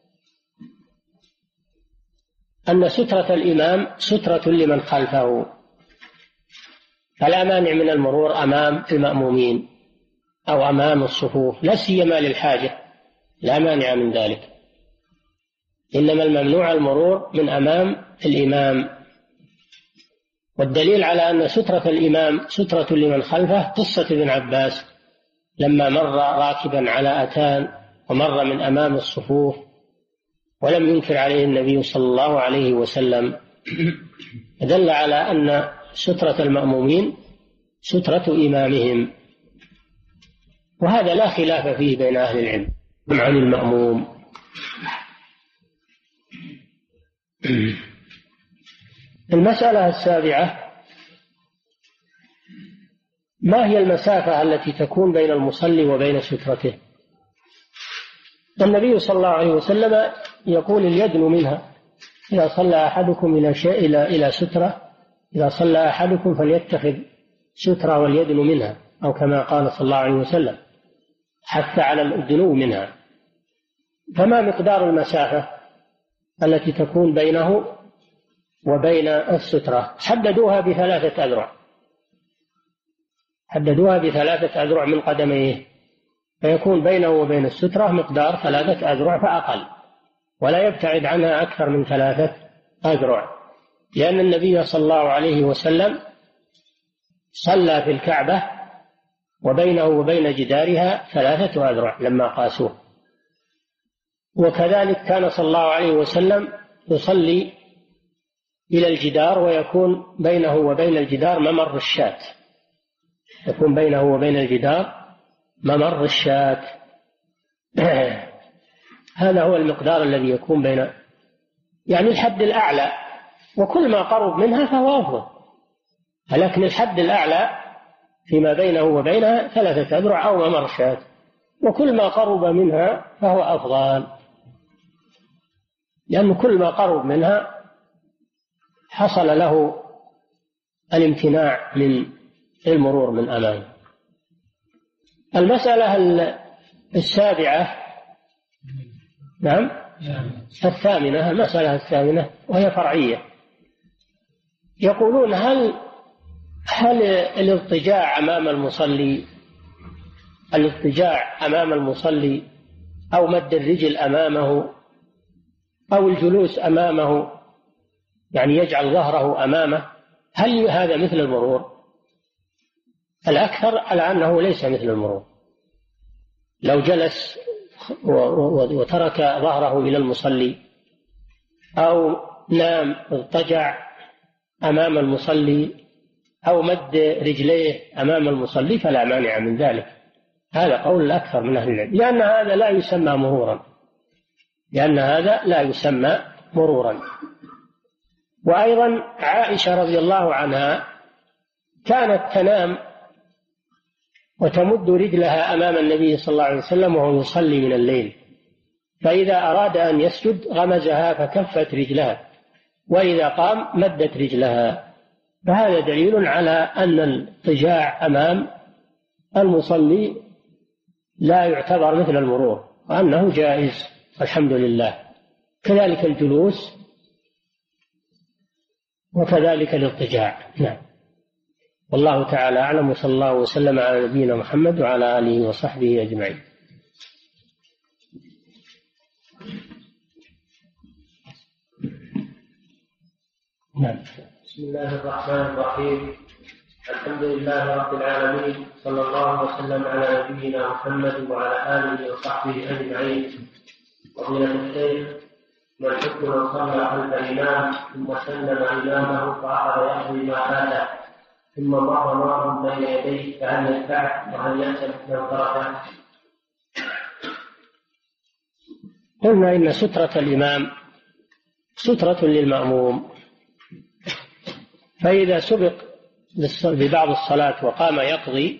أن سترة الإمام سترة لمن خلفه، فلا مانع من المرور أمام المأمومين أو أمام الصفوف، لا سيما للحاجة، لا مانع من ذلك، إنما الممنوع المرور من أمام الإمام. والدليل على أن سترة الإمام سترة لمن خلفه قصة ابن عباس لما مر راكبا على أتان ومر من أمام الصفوف ولم ينكر عليه النبي صلى الله عليه وسلم، دل على أن سترة المأمومين سترة إمامهم، وهذا لا خلاف فيه بين أهل العلم عن المأموم. المسألة السابعة ما هي المسافة التي تكون بين المصلي وبين سترته؟ النبي صلى الله عليه وسلم يقول اليدن منها، إذا صلى أحدكم إلى شيء إلى إلى سترة إذا صلى أحدكم فليتخذ سترة وليدنو منها، أو كما قال صلى الله عليه وسلم حث على الدنو منها. فما مقدار المسافة التي تكون بينه وبين السترة؟ حددوها بثلاثة أذرع حددوها بثلاثة أذرع من قدميه، فيكون بينه وبين السترة مقدار ثلاثة أذرع فأقل، ولا يبتعد عنها أكثر من ثلاثة أذرع، لأن النبي صلى الله عليه وسلم صلى في الكعبة وبينه وبين جدارها ثلاثة أذرع لما قاسوه. وكذلك كان صلى الله عليه وسلم يصلي إلى الجدار ويكون بينه وبين الجدار ممر الشاة يكون بينه وبين الجدار ممر الشاة هذا هو المقدار الذي يكون بين يعني الحد الأعلى، وكل ما قرب منها فهو أفضل، لكن الحد الأعلى فيما بينه وبينها ثلاثة أذرع أو ممر شاة، وكل ما قرب منها فهو أفضل، لأن كل ما قرب منها حصل له الامتناع من المرور من أمامه. المسألة السابعة نعم الثامنة المسألة الثامنة وهي فرعية. يقولون هل هل الاضطجاع أمام المصلي الاضطجاع أمام المصلي أو مد الرجل أمامه أو الجلوس أمامه، يعني يجعل ظهره أمامه، هل هذا مثل المرور؟ الأكثر على أنه ليس مثل المرور. لو جلس وترك ظهره إلى المصلي أو نام اضطجع أمام المصلي أو مد رجليه أمام المصلي فلا مانع من ذلك. هذا قول الأكثر من أهل العلم، لأن هذا لا يسمى مرورا لأن هذا لا يسمى مرورا. وأيضا عائشة رضي الله عنها كانت تنام وتمد رجلها أمام النبي صلى الله عليه وسلم وهو يصلي من الليل، فإذا أراد أن يسجد غمزها فكفت رجلها، وإذا قام مدت رجلها. فهذا دليل على أن الاضطجاع أمام المصلي لا يعتبر مثل المرور، وأنه جائز الحمد لله. كذلك الجلوس وكذلك الاضطجاع. نعم، والله تعالى أعلم، وصلى الله وسلم على نبينا محمد وعلى آله وصحبه أجمعين. نعم. بسم الله الرحمن الرحيم. الحمد لله رب العالمين، صلى الله وسلم على نبينا محمد وعلى آله وصحبه أجمعين. فضيلة الشيخ، ما الحكم من صلى خلف الإمام ثم سلم إمامه فأخذ يقضي ما فاته ثم مر مر بين يديه، فهل يدفع وهل يأسف من تركه؟ قلنا إن سترة الإمام سترة للمأموم، فإذا سبق ببعض الصلاة وقام يقضي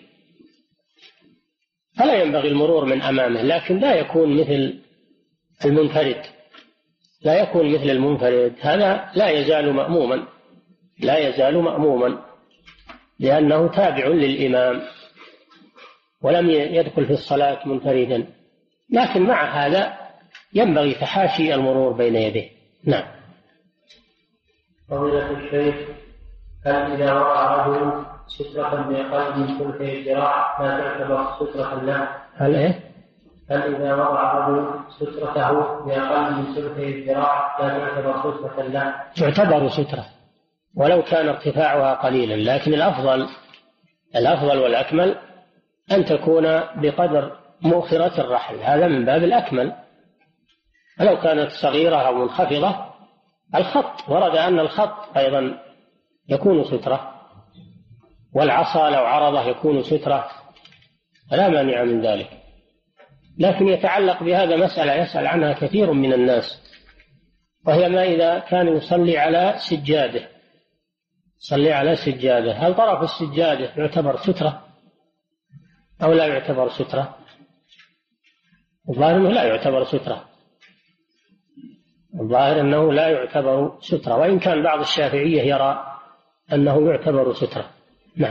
فلا ينبغي المرور من أمامه، لكن لا يكون مثل المنفرد لا يكون مثل المنفرد هذا لا يزال مأموما لا يزال مأموما لأنه تابع للإمام ولم يدخل في الصلاة منفردا، لكن مع هذا ينبغي تحاشي المرور بين يديه. نعم. فضيلة الشيخ، هل إذا وضع رجل سترة بأقل من ثلثي ذراع لا تعتبر سترة له؟ هل إيه؟ هل إذا وضع رجل سترته بأقل من ثلثي ذراع لا تعتبر سترة له؟ تعتبر سترة ولو كان ارتفاعها قليلا، لكن الأفضل الأفضل والأكمل أن تكون بقدر مؤخرة الرحل، هذا من باب الأكمل. ولو كانت صغيرة أو منخفضة، الخط ورد أن الخط أيضا يكون سترة، والعصا لو عرضه يكون سترة، لا مانع من ذلك. لكن يتعلق بهذا مسألة يسأل عنها كثير من الناس، وهي ما إذا كان يصلي على سجاده صلي على سجاده هل طرف السجادة يعتبر سترة أو لا يعتبر سترة؟ الظاهر أنه لا يعتبر سترة، الظاهر أنه لا يعتبر سترة، وإن كان بعض الشافعية يرى أنه يعتبر سترة. نعم.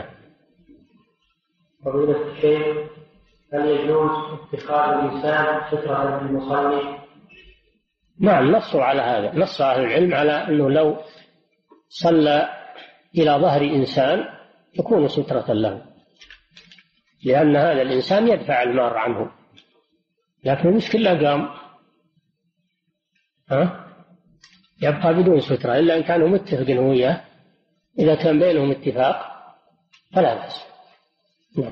فضيلة الشيخ، هل يجوز اتخاذ الإنسان سترة للمصلي؟ نعم، نصوا على هذا، نص أهل العلم على أنه لو صلى إلى ظهر إنسان تكون سترة له، لأن هذا الإنسان يدفع المار عنه، لكن المشكلة قام ها يبقى بدون سترة إلا إن كانوا متفقين هو وياه، إذا كان بينهم اتفاق فلا بأس. نعم.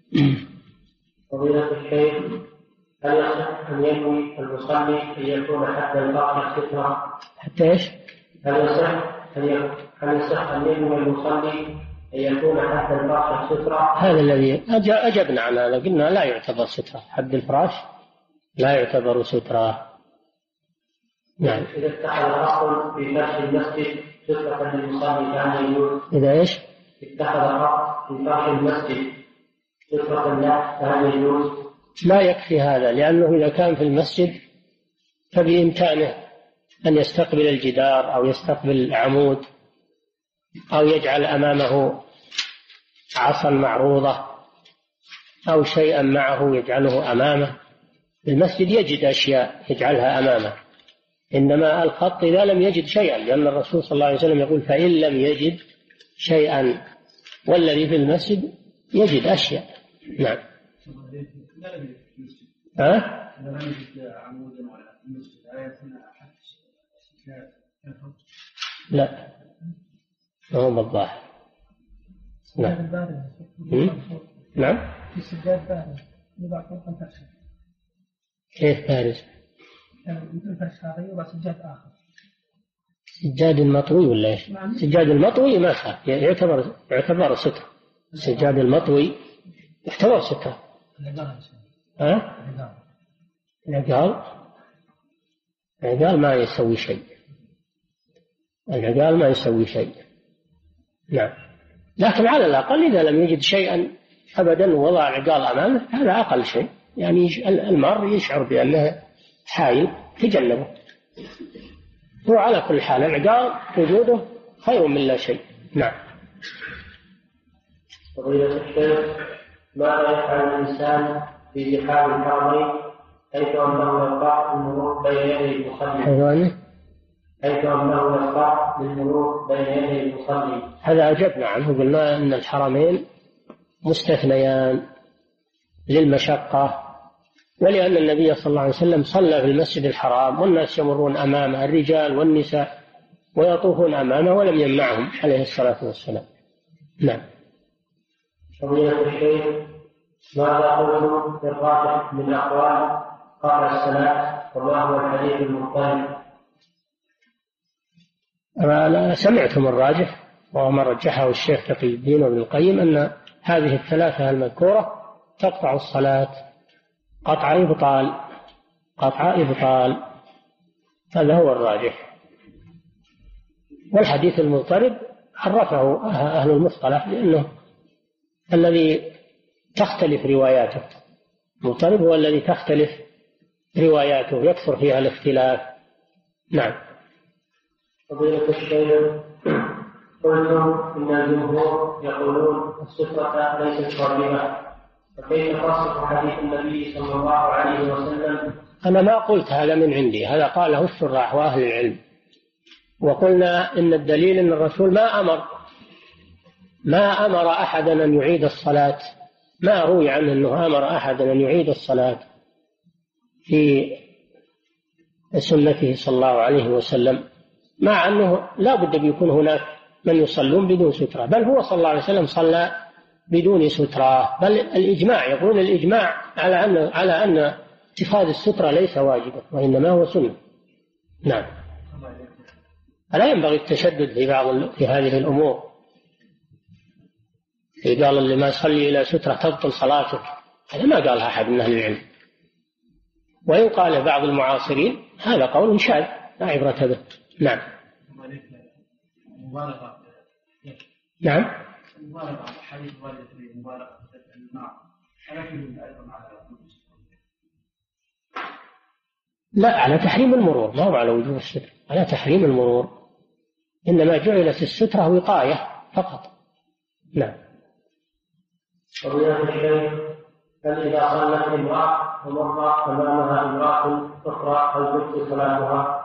فضيلة الشيخ، هل يصح أن ينوي المصلي أن يكون حتى الباقي سترة؟ حتى إيش؟ هل يصح هل يصح أن ينوي المصلي أن يكون حتى الباقي سترة؟ هذا الذي أجبنا عن هذا، قلنا لا يعتبر سترة، حد الفراش لا يعتبر سترة. نعم. إذا اتخذ أصل في فرش المسجد سترة للمصلي فهل يجوز؟ إذا إيش؟ اتخذ أصل في فرش المسجد سترة له فهل يجوز؟ لا يكفي هذا، لأنه إذا كان في المسجد فبإمكانه أن يستقبل الجدار أو يستقبل العمود أو يجعل أمامه عصا معروضة أو شيئا معه يجعله أمامه. المسجد يجد أشياء يجعلها أمامه، إنما الخط إذا لم يجد شيئا، لأن الرسول صلى الله عليه وسلم يقول فإن لم يجد شيئا، والذي في المسجد يجد أشياء. نعم. ها؟ لا، ما هو بالظاهر. نعم. نعم. في سجاد بارز يوضع فوق الفرش. كيف بارز؟ مثل فرش هذا يوضع سجاد آخر. سجاد المطوي ولا ايش؟ سجاد المطوي ما خاف، يعتبر يعتبر ستر. السجاد المطوي يعتبر ستر. ها؟ العقال العقال ما يسوي شيء، العقال ما يسوي شيء. نعم. لكن على الأقل إذا لم يجد شيئا أبدا ووضع العقال أمامه هذا أقل شيء، يعني المار يشعر بأنه حائل تجنبه. هو على كل حال العقال وجوده خير من لا شيء. نعم. فضيلة الشيخ، ماذا يفعل الإنسان في زحام الحرمين حيث أنه يقع المرور بين يدي المصلي؟ حيث أنه يقع للمرور بين يدي المصلي. هذا أجبنا عنه، قلنا أن الحرمين مستثنيان للمشقة، ولأن النبي صلى الله عليه وسلم صلى في المسجد الحرام والناس يمرون أمامه الرجال والنساء ويطوفون أمامه ولم يمنعهم عليه الصلاة والسلام. نعم. فضيلة الشيخ، ماذا قلتم في الراجح من أقوال قبل الصلاة وما هو الحديث المضطرب؟ أنا سمعتم الراجح وما رجحه الشيخ تقي الدين وابن القيم أن هذه الثلاثة المذكورة تقطع الصلاة قطع إبطال قطع إبطال هذا هو الراجح. والحديث المضطرب عرفه أهل المصطلح لأنه الذي تختلف رواياته، المضطرب هو الذي تختلف رواياته يكثر فيها الاختلاف. نعم. فضيلة الشيخ، قلتم إن الجمهور يقولون السترة ليست واجبة، فكيف تصف حديث النبي صلى الله عليه وسلم؟ أنا ما قلت هذا من عندي، هذا قاله الشراح وأهل العلم، وقلنا إن الدليل أن الرسول ما أمر ما أمر أحدا أن يعيد الصلاة، ما روي عنه أنه أمر أحدا أن يعيد الصلاة في سنته صلى الله عليه وسلم، مع أنه لا بد بيكون هناك من يصلون بدون سترة، بل هو صلى الله عليه وسلم صلى بدون سترة، بل الإجماع يقول الإجماع على أن على أن اتخاذ السترة ليس واجبا وإنما هو سنة. نعم. ألا ينبغي التشدد في بعض في هذه الأمور، قال اللي ما يصلي إلى سترة تبطل صلاته، هذا ما قالها أحد من أهل العلم، وإن قال بعض المعاصرين هذا قول شاذ لا عبرة به. نعم. نعم. لا، على تحريم المرور، ما هو على وجوب الستر، على تحريم المرور، إنما جعلت السترة وقاية فقط. نعم. فضيلة الشيخ، هل إذا صلت امرأة ومر أمامها امرأة أخرى هل تبطل صلاتها؟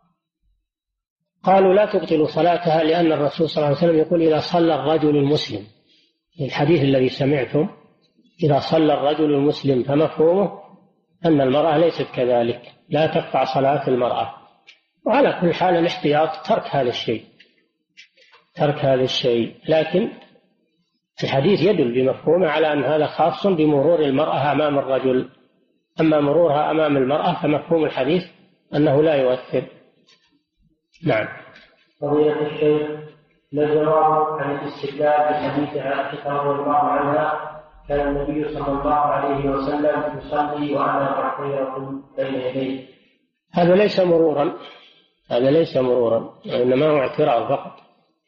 قالوا لا تبطل صلاتها، لأن الرسول صلى الله عليه وسلم يقول إذا صلى الرجل المسلم، الحديث الذي سمعتم إذا صلى الرجل المسلم، فمفهومه أن المرأة ليست كذلك، لا تقطع صلاة المرأة. وعلى كل حال الاحتياط ترك هذا الشيء، ترك هذا الشيء، لكن الحديث يدل بمفهومه على أن هذا خاص بمرور المرأة أمام الرجل، أما مرورها أمام المرأة فمفهوم الحديث أنه لا يؤثر. نعم. فضيلة الشيخ، ما الجواب عن الاستدلال بحديث عائشة رضي الله عنها كان النبي صلى الله عليه وسلم يصلي وأنا محتيرة بين يديه؟ هذا ليس مرورا، هذا ليس مرورا، إنما هو اعتراض فقط.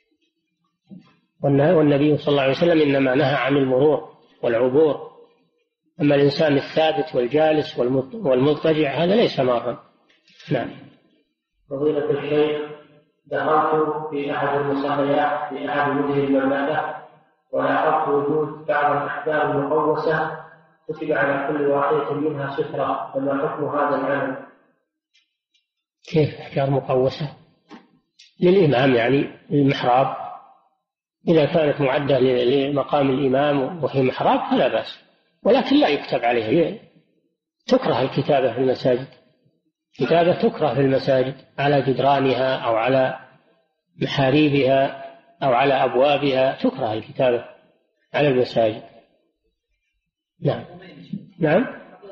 والنبي صلى الله عليه وسلم إنما نهى عن المرور والعبور، أما الإنسان الثابت والجالس والمضطجع هذا ليس مارا. نعم. فضيلة الشيخ، دخلت في أحد المصليات في أحد مدن المملكة ولاحظت وجود بعض الأحجار المقوسة كتب على كل واحدة منها سترة، فما حكم هذا العمل؟ كيف أحجار مقوسة؟ للإمام يعني المحراب، إذا كانت معدة لمقام الإمام وهي محراب فلا بأس، ولكن لا يكتب عليها، تكره الكتابة في المساجد، كتابة تكره في المساجد على جدرانها أو على محاريبها أو على أبوابها، تكره الكتابة على المساجد. نعم. نعم.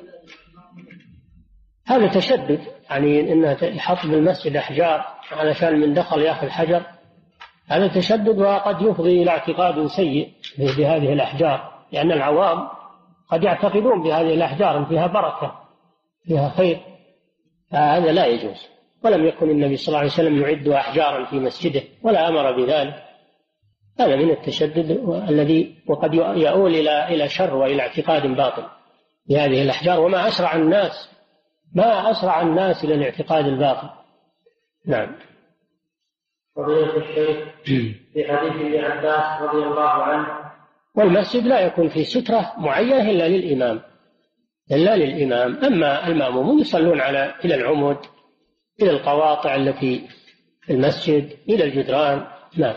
هذا تشدد، يعني إنها يحط بالمسجد أحجار علشان من دخل يأخذ حجر، هذا تشدد، وقد يفضي إلى اعتقاد سيء بهذه الأحجار، لأن العوام قد يعتقدون بهذه الأحجار أن فيها بركة فيها خير، هذا لا يجوز. ولم يكن النبي صلى الله عليه وسلم يعد أحجارا في مسجده ولا أمر بذلك، هذا من التشدد الذي وقد يؤول إلى إلى شر وإلى اعتقاد باطل بهذه الأحجار، وما أسرع الناس ما أسرع الناس إلى الاعتقاد الباطل. نعم. فضيلة الشيخ، في حديث ابن عباس رضي الله عنه، والمسجد لا يكون في سترة معينة إلا للإمام، إلا للإمام، أما المأمومون يصلون على إلى العمود، إلى القواطع التي في المسجد، إلى الجدران. نعم.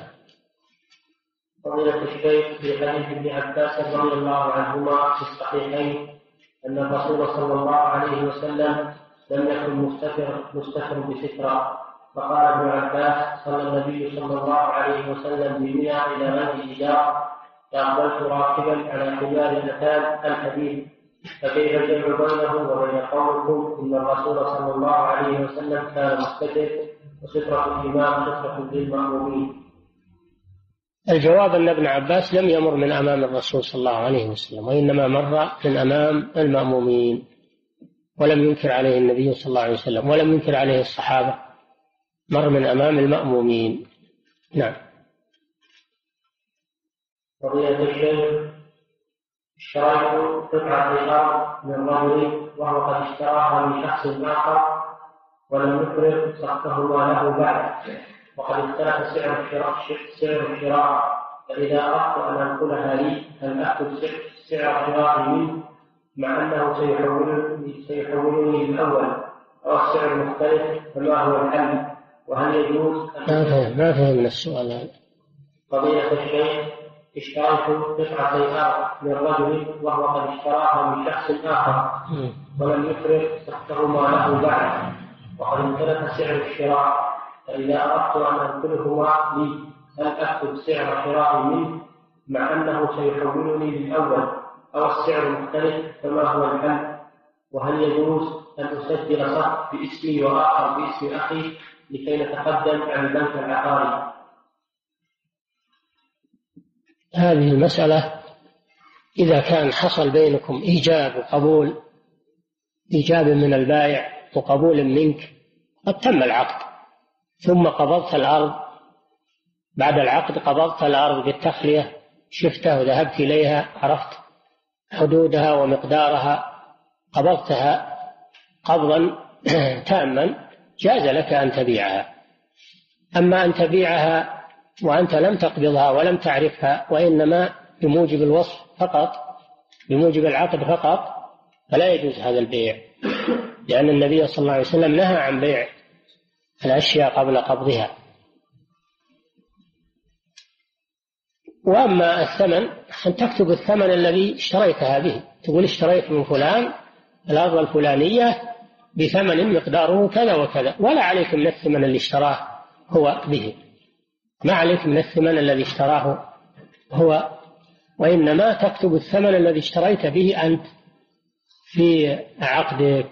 فضيلة الشيخ، في حديث ابن عباس رضي الله عنهما في الصحيحين أن الرسول صلى الله عليه وسلم لم يكن مستتر مستتر بسترة، فقال ابن عباس صلى النبي صلى الله عليه وسلم بمنى إلى غير إجارة فأقبلت راكبا على حمار أتان الحديث، فكيف الجمع بينه وبين قولكم إن الرسول صلى الله عليه وسلم كان مستتر وسترة الإمام سترة للمأمومين؟ الجواب أن ابن عباس لم يمر من أمام الرسول صلى الله عليه وسلم، وإنما مر من أمام المأمومين، ولم ينكر عليه النبي صلى الله عليه وسلم ولم ينكر عليه الصحابة، مر من أمام المأمومين. نعم. فضيلة الشيخ، اشتريت قطعة الأرض من رجل وهو قد اشتراها من شخص آخر ولم يفرغ صفهما له بعد، وقد اختلف سعر الشراء سعر الشراء فإذا أردت أن أنقلها لي هل أكتب سعر شرائي منه مع أنه سيحولني سيحولني الأول أو السعر مختلف، فما هو الحل؟ وهل يجوز أن ما فهم ما فهمنا السؤال هذا. فضيلة الشيخ، اشتريت قطعة أرض من رجل وهو قد اشتراها من شخص آخر ولم يفرغ صفهما له بعد، وقد اختلف سعر الشراء، فإذا أردت أن أنقلهما لي هل أكتب سعر شرائي منه مع أنه سيحولني للأول أو السعر مختلف، فما هو الحل؟ وهل يجوز أن أسجل صف باسمي وآخر باسم أخي لكي نتقدم عن البنك العقاري؟ هذه المسألة إذا كان حصل بينكم إيجاب وقبول، إيجاب من البائع وقبول منك، قد تم العقد، ثم قبضت الأرض بعد العقد، قبضت الأرض بالتخلية، شفتها وذهبت إليها، عرفت حدودها ومقدارها، قبضتها قبضا تاما جاز لك أن تبيعها. أما أن تبيعها وأنت لم تقبضها ولم تعرفها وإنما بموجب الوصف فقط بموجب العقد فقط فلا يجوز هذا البيع، لأن النبي صلى الله عليه وسلم نهى عن بيع الأشياء قبل قبضها. وأما الثمن أن تكتب الثمن الذي اشتريتها به، تقول اشتريت من فلان الأرض الفلانية بثمن مقداره كذا وكذا، ولا عليك من الثمن اللي اشتراه هو به، ما عليك من الثمن الذي اشتراه هو، وإنما تكتب الثمن الذي اشتريت به أنت في عقدك.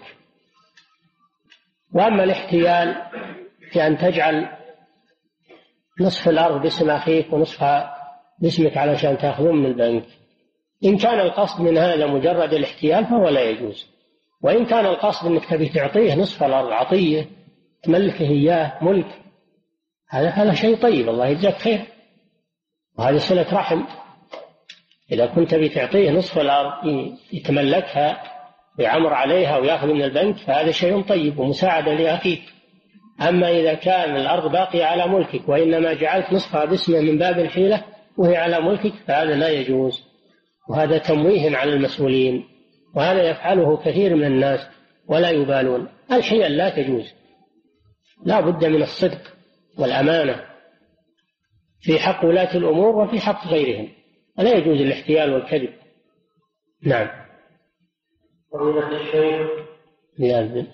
وأما الاحتيال في أن تجعل نصف الأرض باسم أخيك ونصفها باسمك علشان تأخذون من البنك، إن كان القصد من هذا مجرد الاحتيال فهو لا يجوز. وإن كان القصد أنك تبي تعطيه نصف الأرض عطية تملكه إياه ملك، هذا هذا شيء طيب، الله يجزاك خير، وهذه صلة رحم. إذا كنت بتعطيه نصف الأرض يتملكها ويعمر عليها ويأخذ من البنك فهذا شيء طيب ومساعدة لأخيك. أما إذا كان الأرض باقية على ملكك وإنما جعلت نصفها باسمه من باب الحيلة وهي على ملكك فهذا لا يجوز، وهذا تمويه على المسؤولين، وهذا يفعله كثير من الناس ولا يبالون. الحيل لا تجوز، لا بد من الصدق والأمانة في حق ولاة الأمور وفي حق غيرهم، ولا يجوز الاحتيال والكذب. نعم. فضيلة الشيخ يا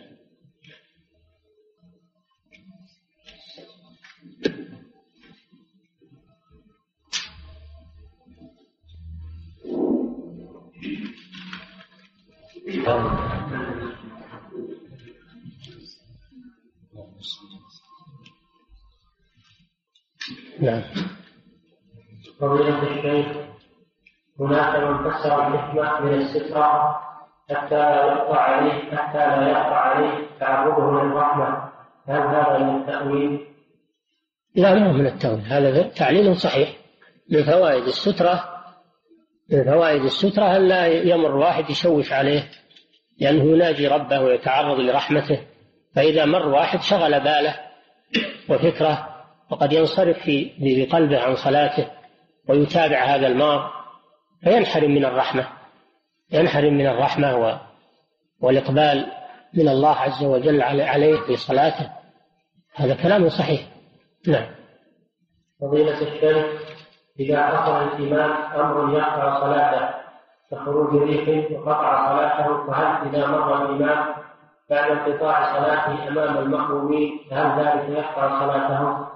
نعم. فضيلة الشيخ، هناك من فسر الحكمة من السترة حتى لا يقطع عليه حتى لا يقطع عليه تعرضه للرحمة، هل هذا من التأويل؟ لا، ما هو من التأويل، هذا تعليل صحيح. من فوائد السترة من فوائد السترة أن لا يمر واحد يشوش عليه، لأنه يناجي ربه ويتعرض لرحمته، فإذا مر واحد شغل باله وفكره وقد ينصرف في بقلبه عن صلاته ويتابع هذا المار فينحرم من الرحمة ينحرم من الرحمة والإقبال من الله عز وجل عليه في صلاته. هذا كلام صحيح. نعم. فضيلة الشيخ، إذا حصل الإمام أمر يقطع صلاته كخروج ريح وقطع صلاته، فهل إذا مر الإمام بعد انقطاع صلاته أمام المأمومين هل ذلك يقطع صلاته؟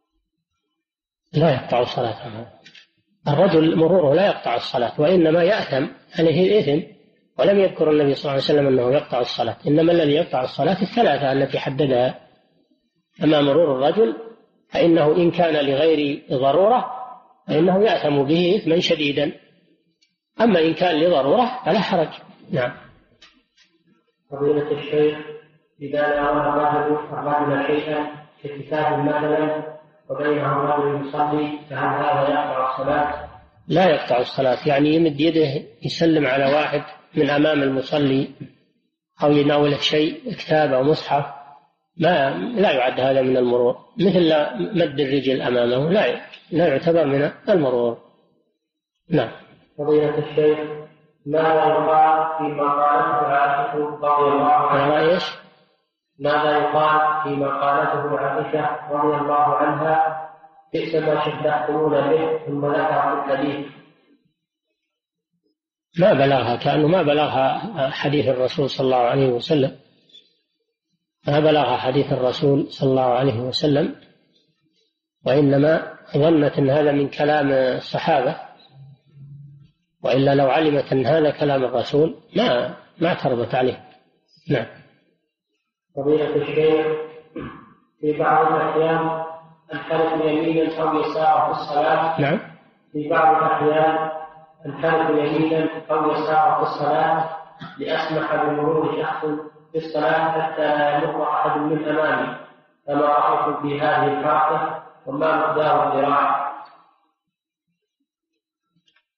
لا يقطع صلاته. الرجل مروره لا يقطع الصلاة، وإنما يأثم عليه الإثم، ولم يذكر النبي صلى الله عليه وسلم أنه يقطع الصلاة، إنما الذي يقطع الصلاة الثلاثة التي حددها. أما مرور الرجل فإنه إن كان لغير ضرورة فإنه يأثم به إثما شديدا، أما إن كان لضرورة فلا حرج. نعم. فضيلة الشيخ، إذا ناول الرجل الرجل شيئا ككتاب مثلا وبينه رجل يصلي فهل هذا يقطع الصلاة؟ لا يقطع الصلاة، يعني يمد يده يسلم على واحد من أمام المصلي أو يناوله شيء كتاب أو مصحف، ما لا يعد هذا من المرور، مثل مد الرجل أمامه لا لا يعتبر من المرور. نعم. فضيلة الشيخ، ماذا يقال فيما قالته عائشة رضي الله عنها؟ ايش؟ ماذا يقال فيما قالته عائشة رضي الله عنها بئس ما شبهتمون به ثم ذكر الحديث؟ ما بلغها، كأنه ما بلغها حديث الرسول صلى الله عليه وسلم، ما بلغها حديث الرسول صلى الله عليه وسلم، وإنما ظنت أن هذا من كلام الصحابة، وإلا لو علمت أن هذا كلام الرسول ما ما اعترضت عليه. نعم. فضيلة الشيخ، في بعض الأحيان الحلف يمينا أو يسارا في الصلاة. نعم. في بعض الأحيان الحلف يمينا أو يسارا في الصلاة لأسمح بمرور شخص في الصلاة حتى لا يمر أحد من أمامي، فما رأيت في هذه الحركة وما مقدار الذراع؟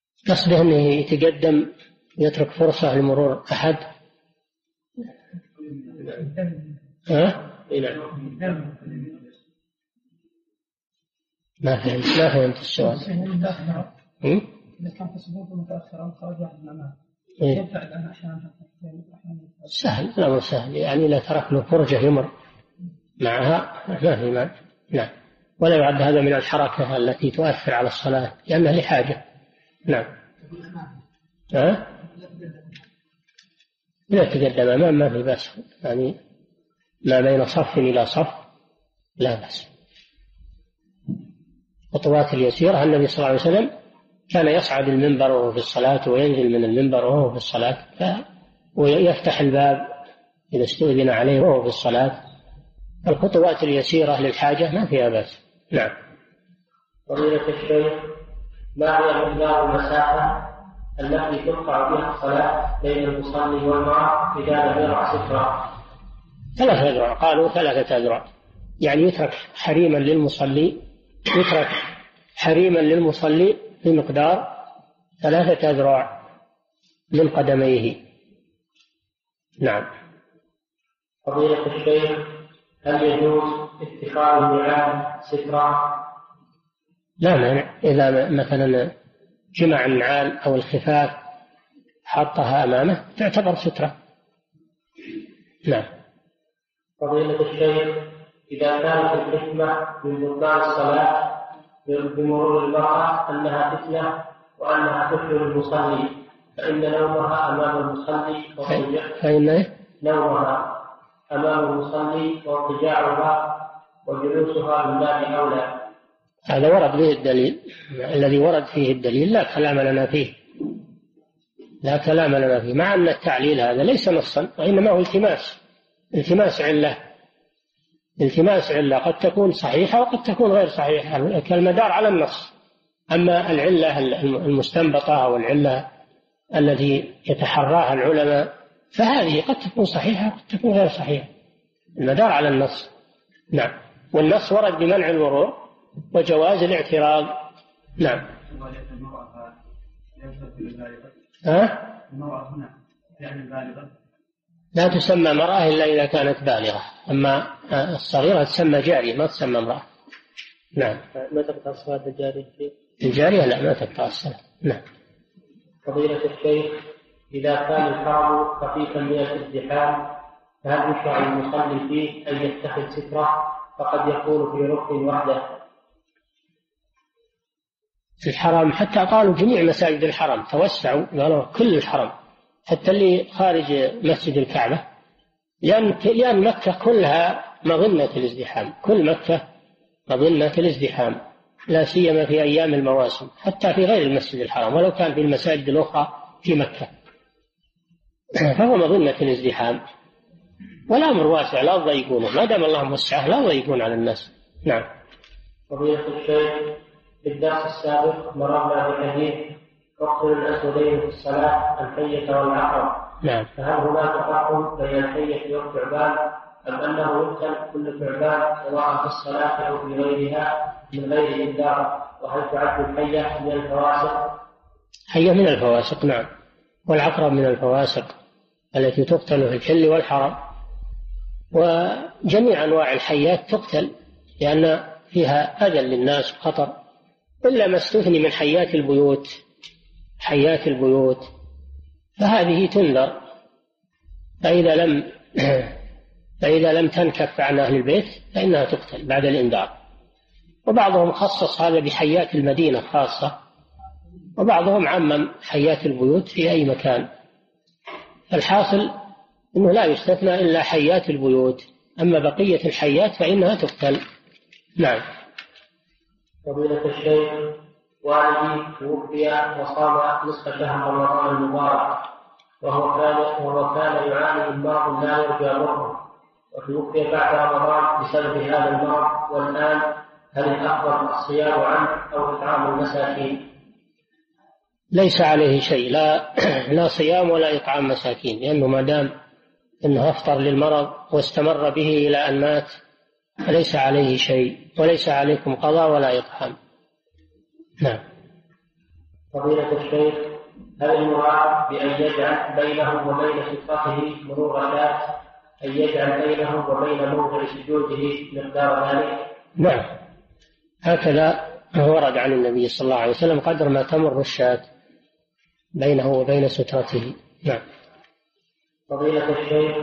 قصده أنه يتقدم يترك فرصة لمرور أحد. ها؟ ما فهمت ما فهمت السؤال. إذا كان في صفوف متأخرة وخرج واحد من الأمام إيه؟ يبتعد عنها أحيانا. سهل، الأمر سهل، يعني لا ترك له فرجة يمر معها ما في مانع. نعم، ولا يعد هذا من الحركة التي تؤثر على الصلاة لأنها لحاجة. نعم. ها؟ لا تقدم أمام ما في بأس، يعني ما بين صف إلى صف لا بأس. خطوات اليسيرة النبي صلى الله عليه وسلم كان يصعد المنبر وهو في الصلاة وينزل من المنبر وهو في الصلاة، ويفتح الباب إذا استؤذن عليه وهو في الصلاة. الخطوات اليسيرة للحاجة ما فيها بأس. نعم. فضيلة الشيخ، ما هي مقدار المسافة التي تقطع بها الصلاة بين المصلي والمرأة إذا لم يرى سترة؟ ثلاثة أذرع، قالوا ثلاثة أذرع، يعني يترك حريما للمصلي، يترك حريما للمصلي بمقدار ثلاثة أذرع من قدميه. نعم. فضيلة الشيخ، هل يجوز اتخاذ النعال سترة؟ لا مانع، إذا مثلا جمع النعال أو الخفاف حطها أمامه تعتبر سترة. نعم. فضيلة الشيخ، إذا كانت الحكمة من بطلان الصلاة بمرور المرأة أنها فتنة وأنها تحلم المصلي، فإن نومها أمام المصلي فإن نومها أمام المصلي واضطجاعها وجلوسها من باب أولى. هذا ورد به الدليل، الذي ورد فيه الدليل لا كلام لنا فيه، لا كلام لنا فيه، مع أن التعليل هذا ليس نصا وإنما هو التماس، التماس علة، التماس علة قد تكون صحيحة وقد تكون غير صحيحة كالمدار على النص. أما العلة المستنبطة أو العلة التي يتحراها العلماء فهذه قد تكون صحيحة وقد تكون غير صحيحة، المدار على النص. نعم. والنص ورد بمنع المرور وجواز الاعتراض. نعم. ها؟ المرأة هنا يعني البالغة لا تسمى مرأة إلا إذا كانت بالغة، أما الصغيرة تسمى جارية ما تسمى امرأة. نعم. ما تقطع الصلاة الجارية؟ الجارية لا ما تقطع الصلاة. نعم. فضيلة الشيخ، إذا كان الحرم خفيفا من الازدحام فهل يشرع المصلي فيه أن يتخذ سترة فقد يكون في ركن وحده؟ في الحرم حتى قالوا جميع مساجد الحرم توسعوا، قالوا كل الحرم حتى اللي خارج مسجد الكعبة، لأن لأن مكة كلها مظنة الازدحام، كل مكة مظنة الازدحام لا سيما في أيام المواسم، حتى في غير المسجد الحرام ولو كان في المساجد الأخرى في مكة فهو مظنة الازدحام، والأمر واسع لا تضيقونه، ما دام الله موسعه لا تضيقون على الناس. نعم. فضيلة الشيخ، في الدرس السابق مررنا بحديث اقتل الأسودين في الصلاة الحية والعقرب. نعم. فهل هناك فرق بين الحية والثعبان أم أنه يقتل كل ثعبان سواء في الصلاة أو في غيرها من غير إنذار؟ وهل تعد الحية من الفواسق؟ حية من الفواسق نعم، والعقرب من الفواسق التي تقتل في الحل والحرم، وجميع أنواع الحيات تقتل لأن فيها أذى للناس خطر، إلا ما استثني من حيات البيوت، حيات البيوت فهذه تنذر، فإذا لم فإذا لم تنكف عن أهل البيت فإنها تقتل بعد الإنذار. وبعضهم خصص هذا بحيات المدينة خاصة، وبعضهم عمم حيات البيوت في أي مكان. الحاصل أنه لا يستثنى إلا حيات البيوت، أما بقية الحيات فإنها تقتل. نعم. فضيلة الشيخ، والدي توفي وصام نصف شهر رمضان المبارك وهو كان وهو كان يعاني من مرض لا يرجى ضره، وتوفي بعد رمضان بسبب هذا المرض، والآن هل الأفضل الصيام عنه أو إطعام المساكين؟ ليس عليه شيء، لا لا صيام ولا إطعام مساكين، لأنه ما دام أنه أفطر للمرض واستمر به إلى أن مات فليس عليه شيء، وليس عليكم قضاء ولا إطعام. نعم. فضيلة الشيخ، هل المراد بأن يجعل بينه وبين فطرته مرور شاة أن يجعل بينه وبين موضع سجوده مقدار ذلك؟ نعم، هكذا ورد عن النبي صلى الله عليه وسلم قدر ما تمر الشاة بينه وبين سترته. نعم. فضيلة الشيخ،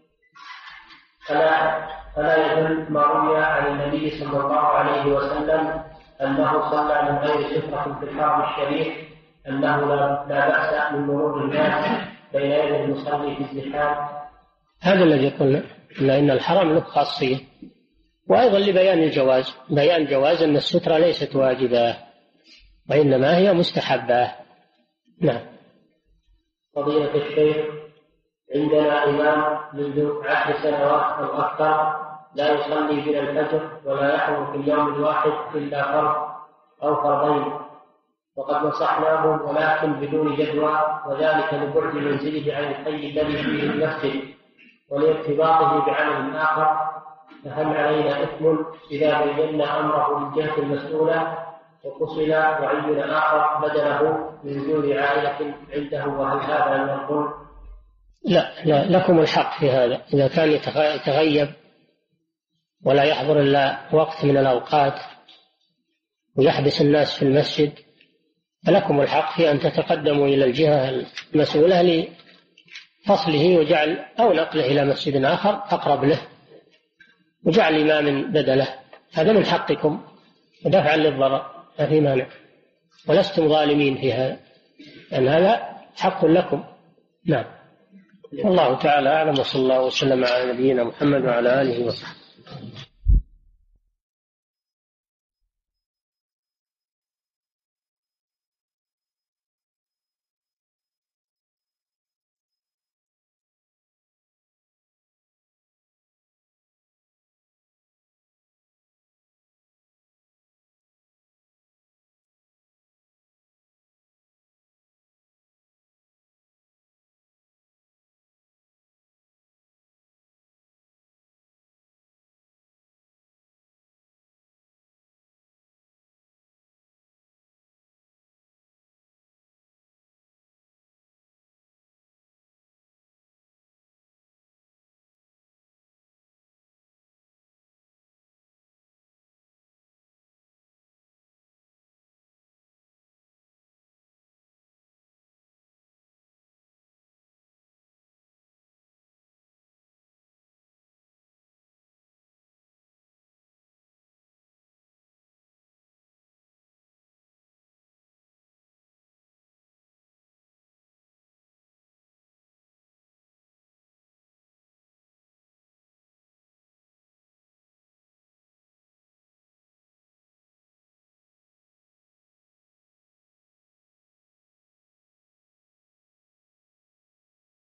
فلا فلا يدل ما روي عن النبي صلى الله عليه وسلم أنه صلى من غير سترة في الحرم الشريف أنه لا بأس من مرور الناس بين يدي المصلي في الزحام؟ هذا الذي قلنا، لأن الحرم له خاصية، وأيضا لبيان الجواز، بيان جواز أن السترة ليست واجبة وإنما هي مستحبة. نعم. فضيلة الشيخ، عندنا إمام منذ عشر سنوات أو أكثر لا يصلي بنا الفجر ولا يحضر في اليوم الواحد إلا فرض أو فرضين، وقد نصحناه ولكن بدون جدوى، وذلك لبعد منزله عن الحي الذي فيه المسجد ولارتباطه بعمل آخر، فهل علينا إثم إذا بينا أمره للجهة المسؤولة وفصل وعين آخر بدله من وجود عائلة عنده، وهل هذا المقول؟ لا, لا لكم الحق في هذا، إذا كان يتغيب ولا يحضر إلا وقت من الأوقات ويحبس الناس في المسجد، فلكم الحق في أن تتقدموا إلى الجهة المسؤولة لفصله وجعل أو نقله إلى مسجد آخر أقرب له وجعل إمام بدله، هذا من حقكم ودفعا للضرر، ما في مانع، ولستم ظالمين في هذا، لأن هذا حق لكم. نعم. والله تعالى أعلم، وصلى الله وسلم على نبينا محمد وعلى آله وصحبه.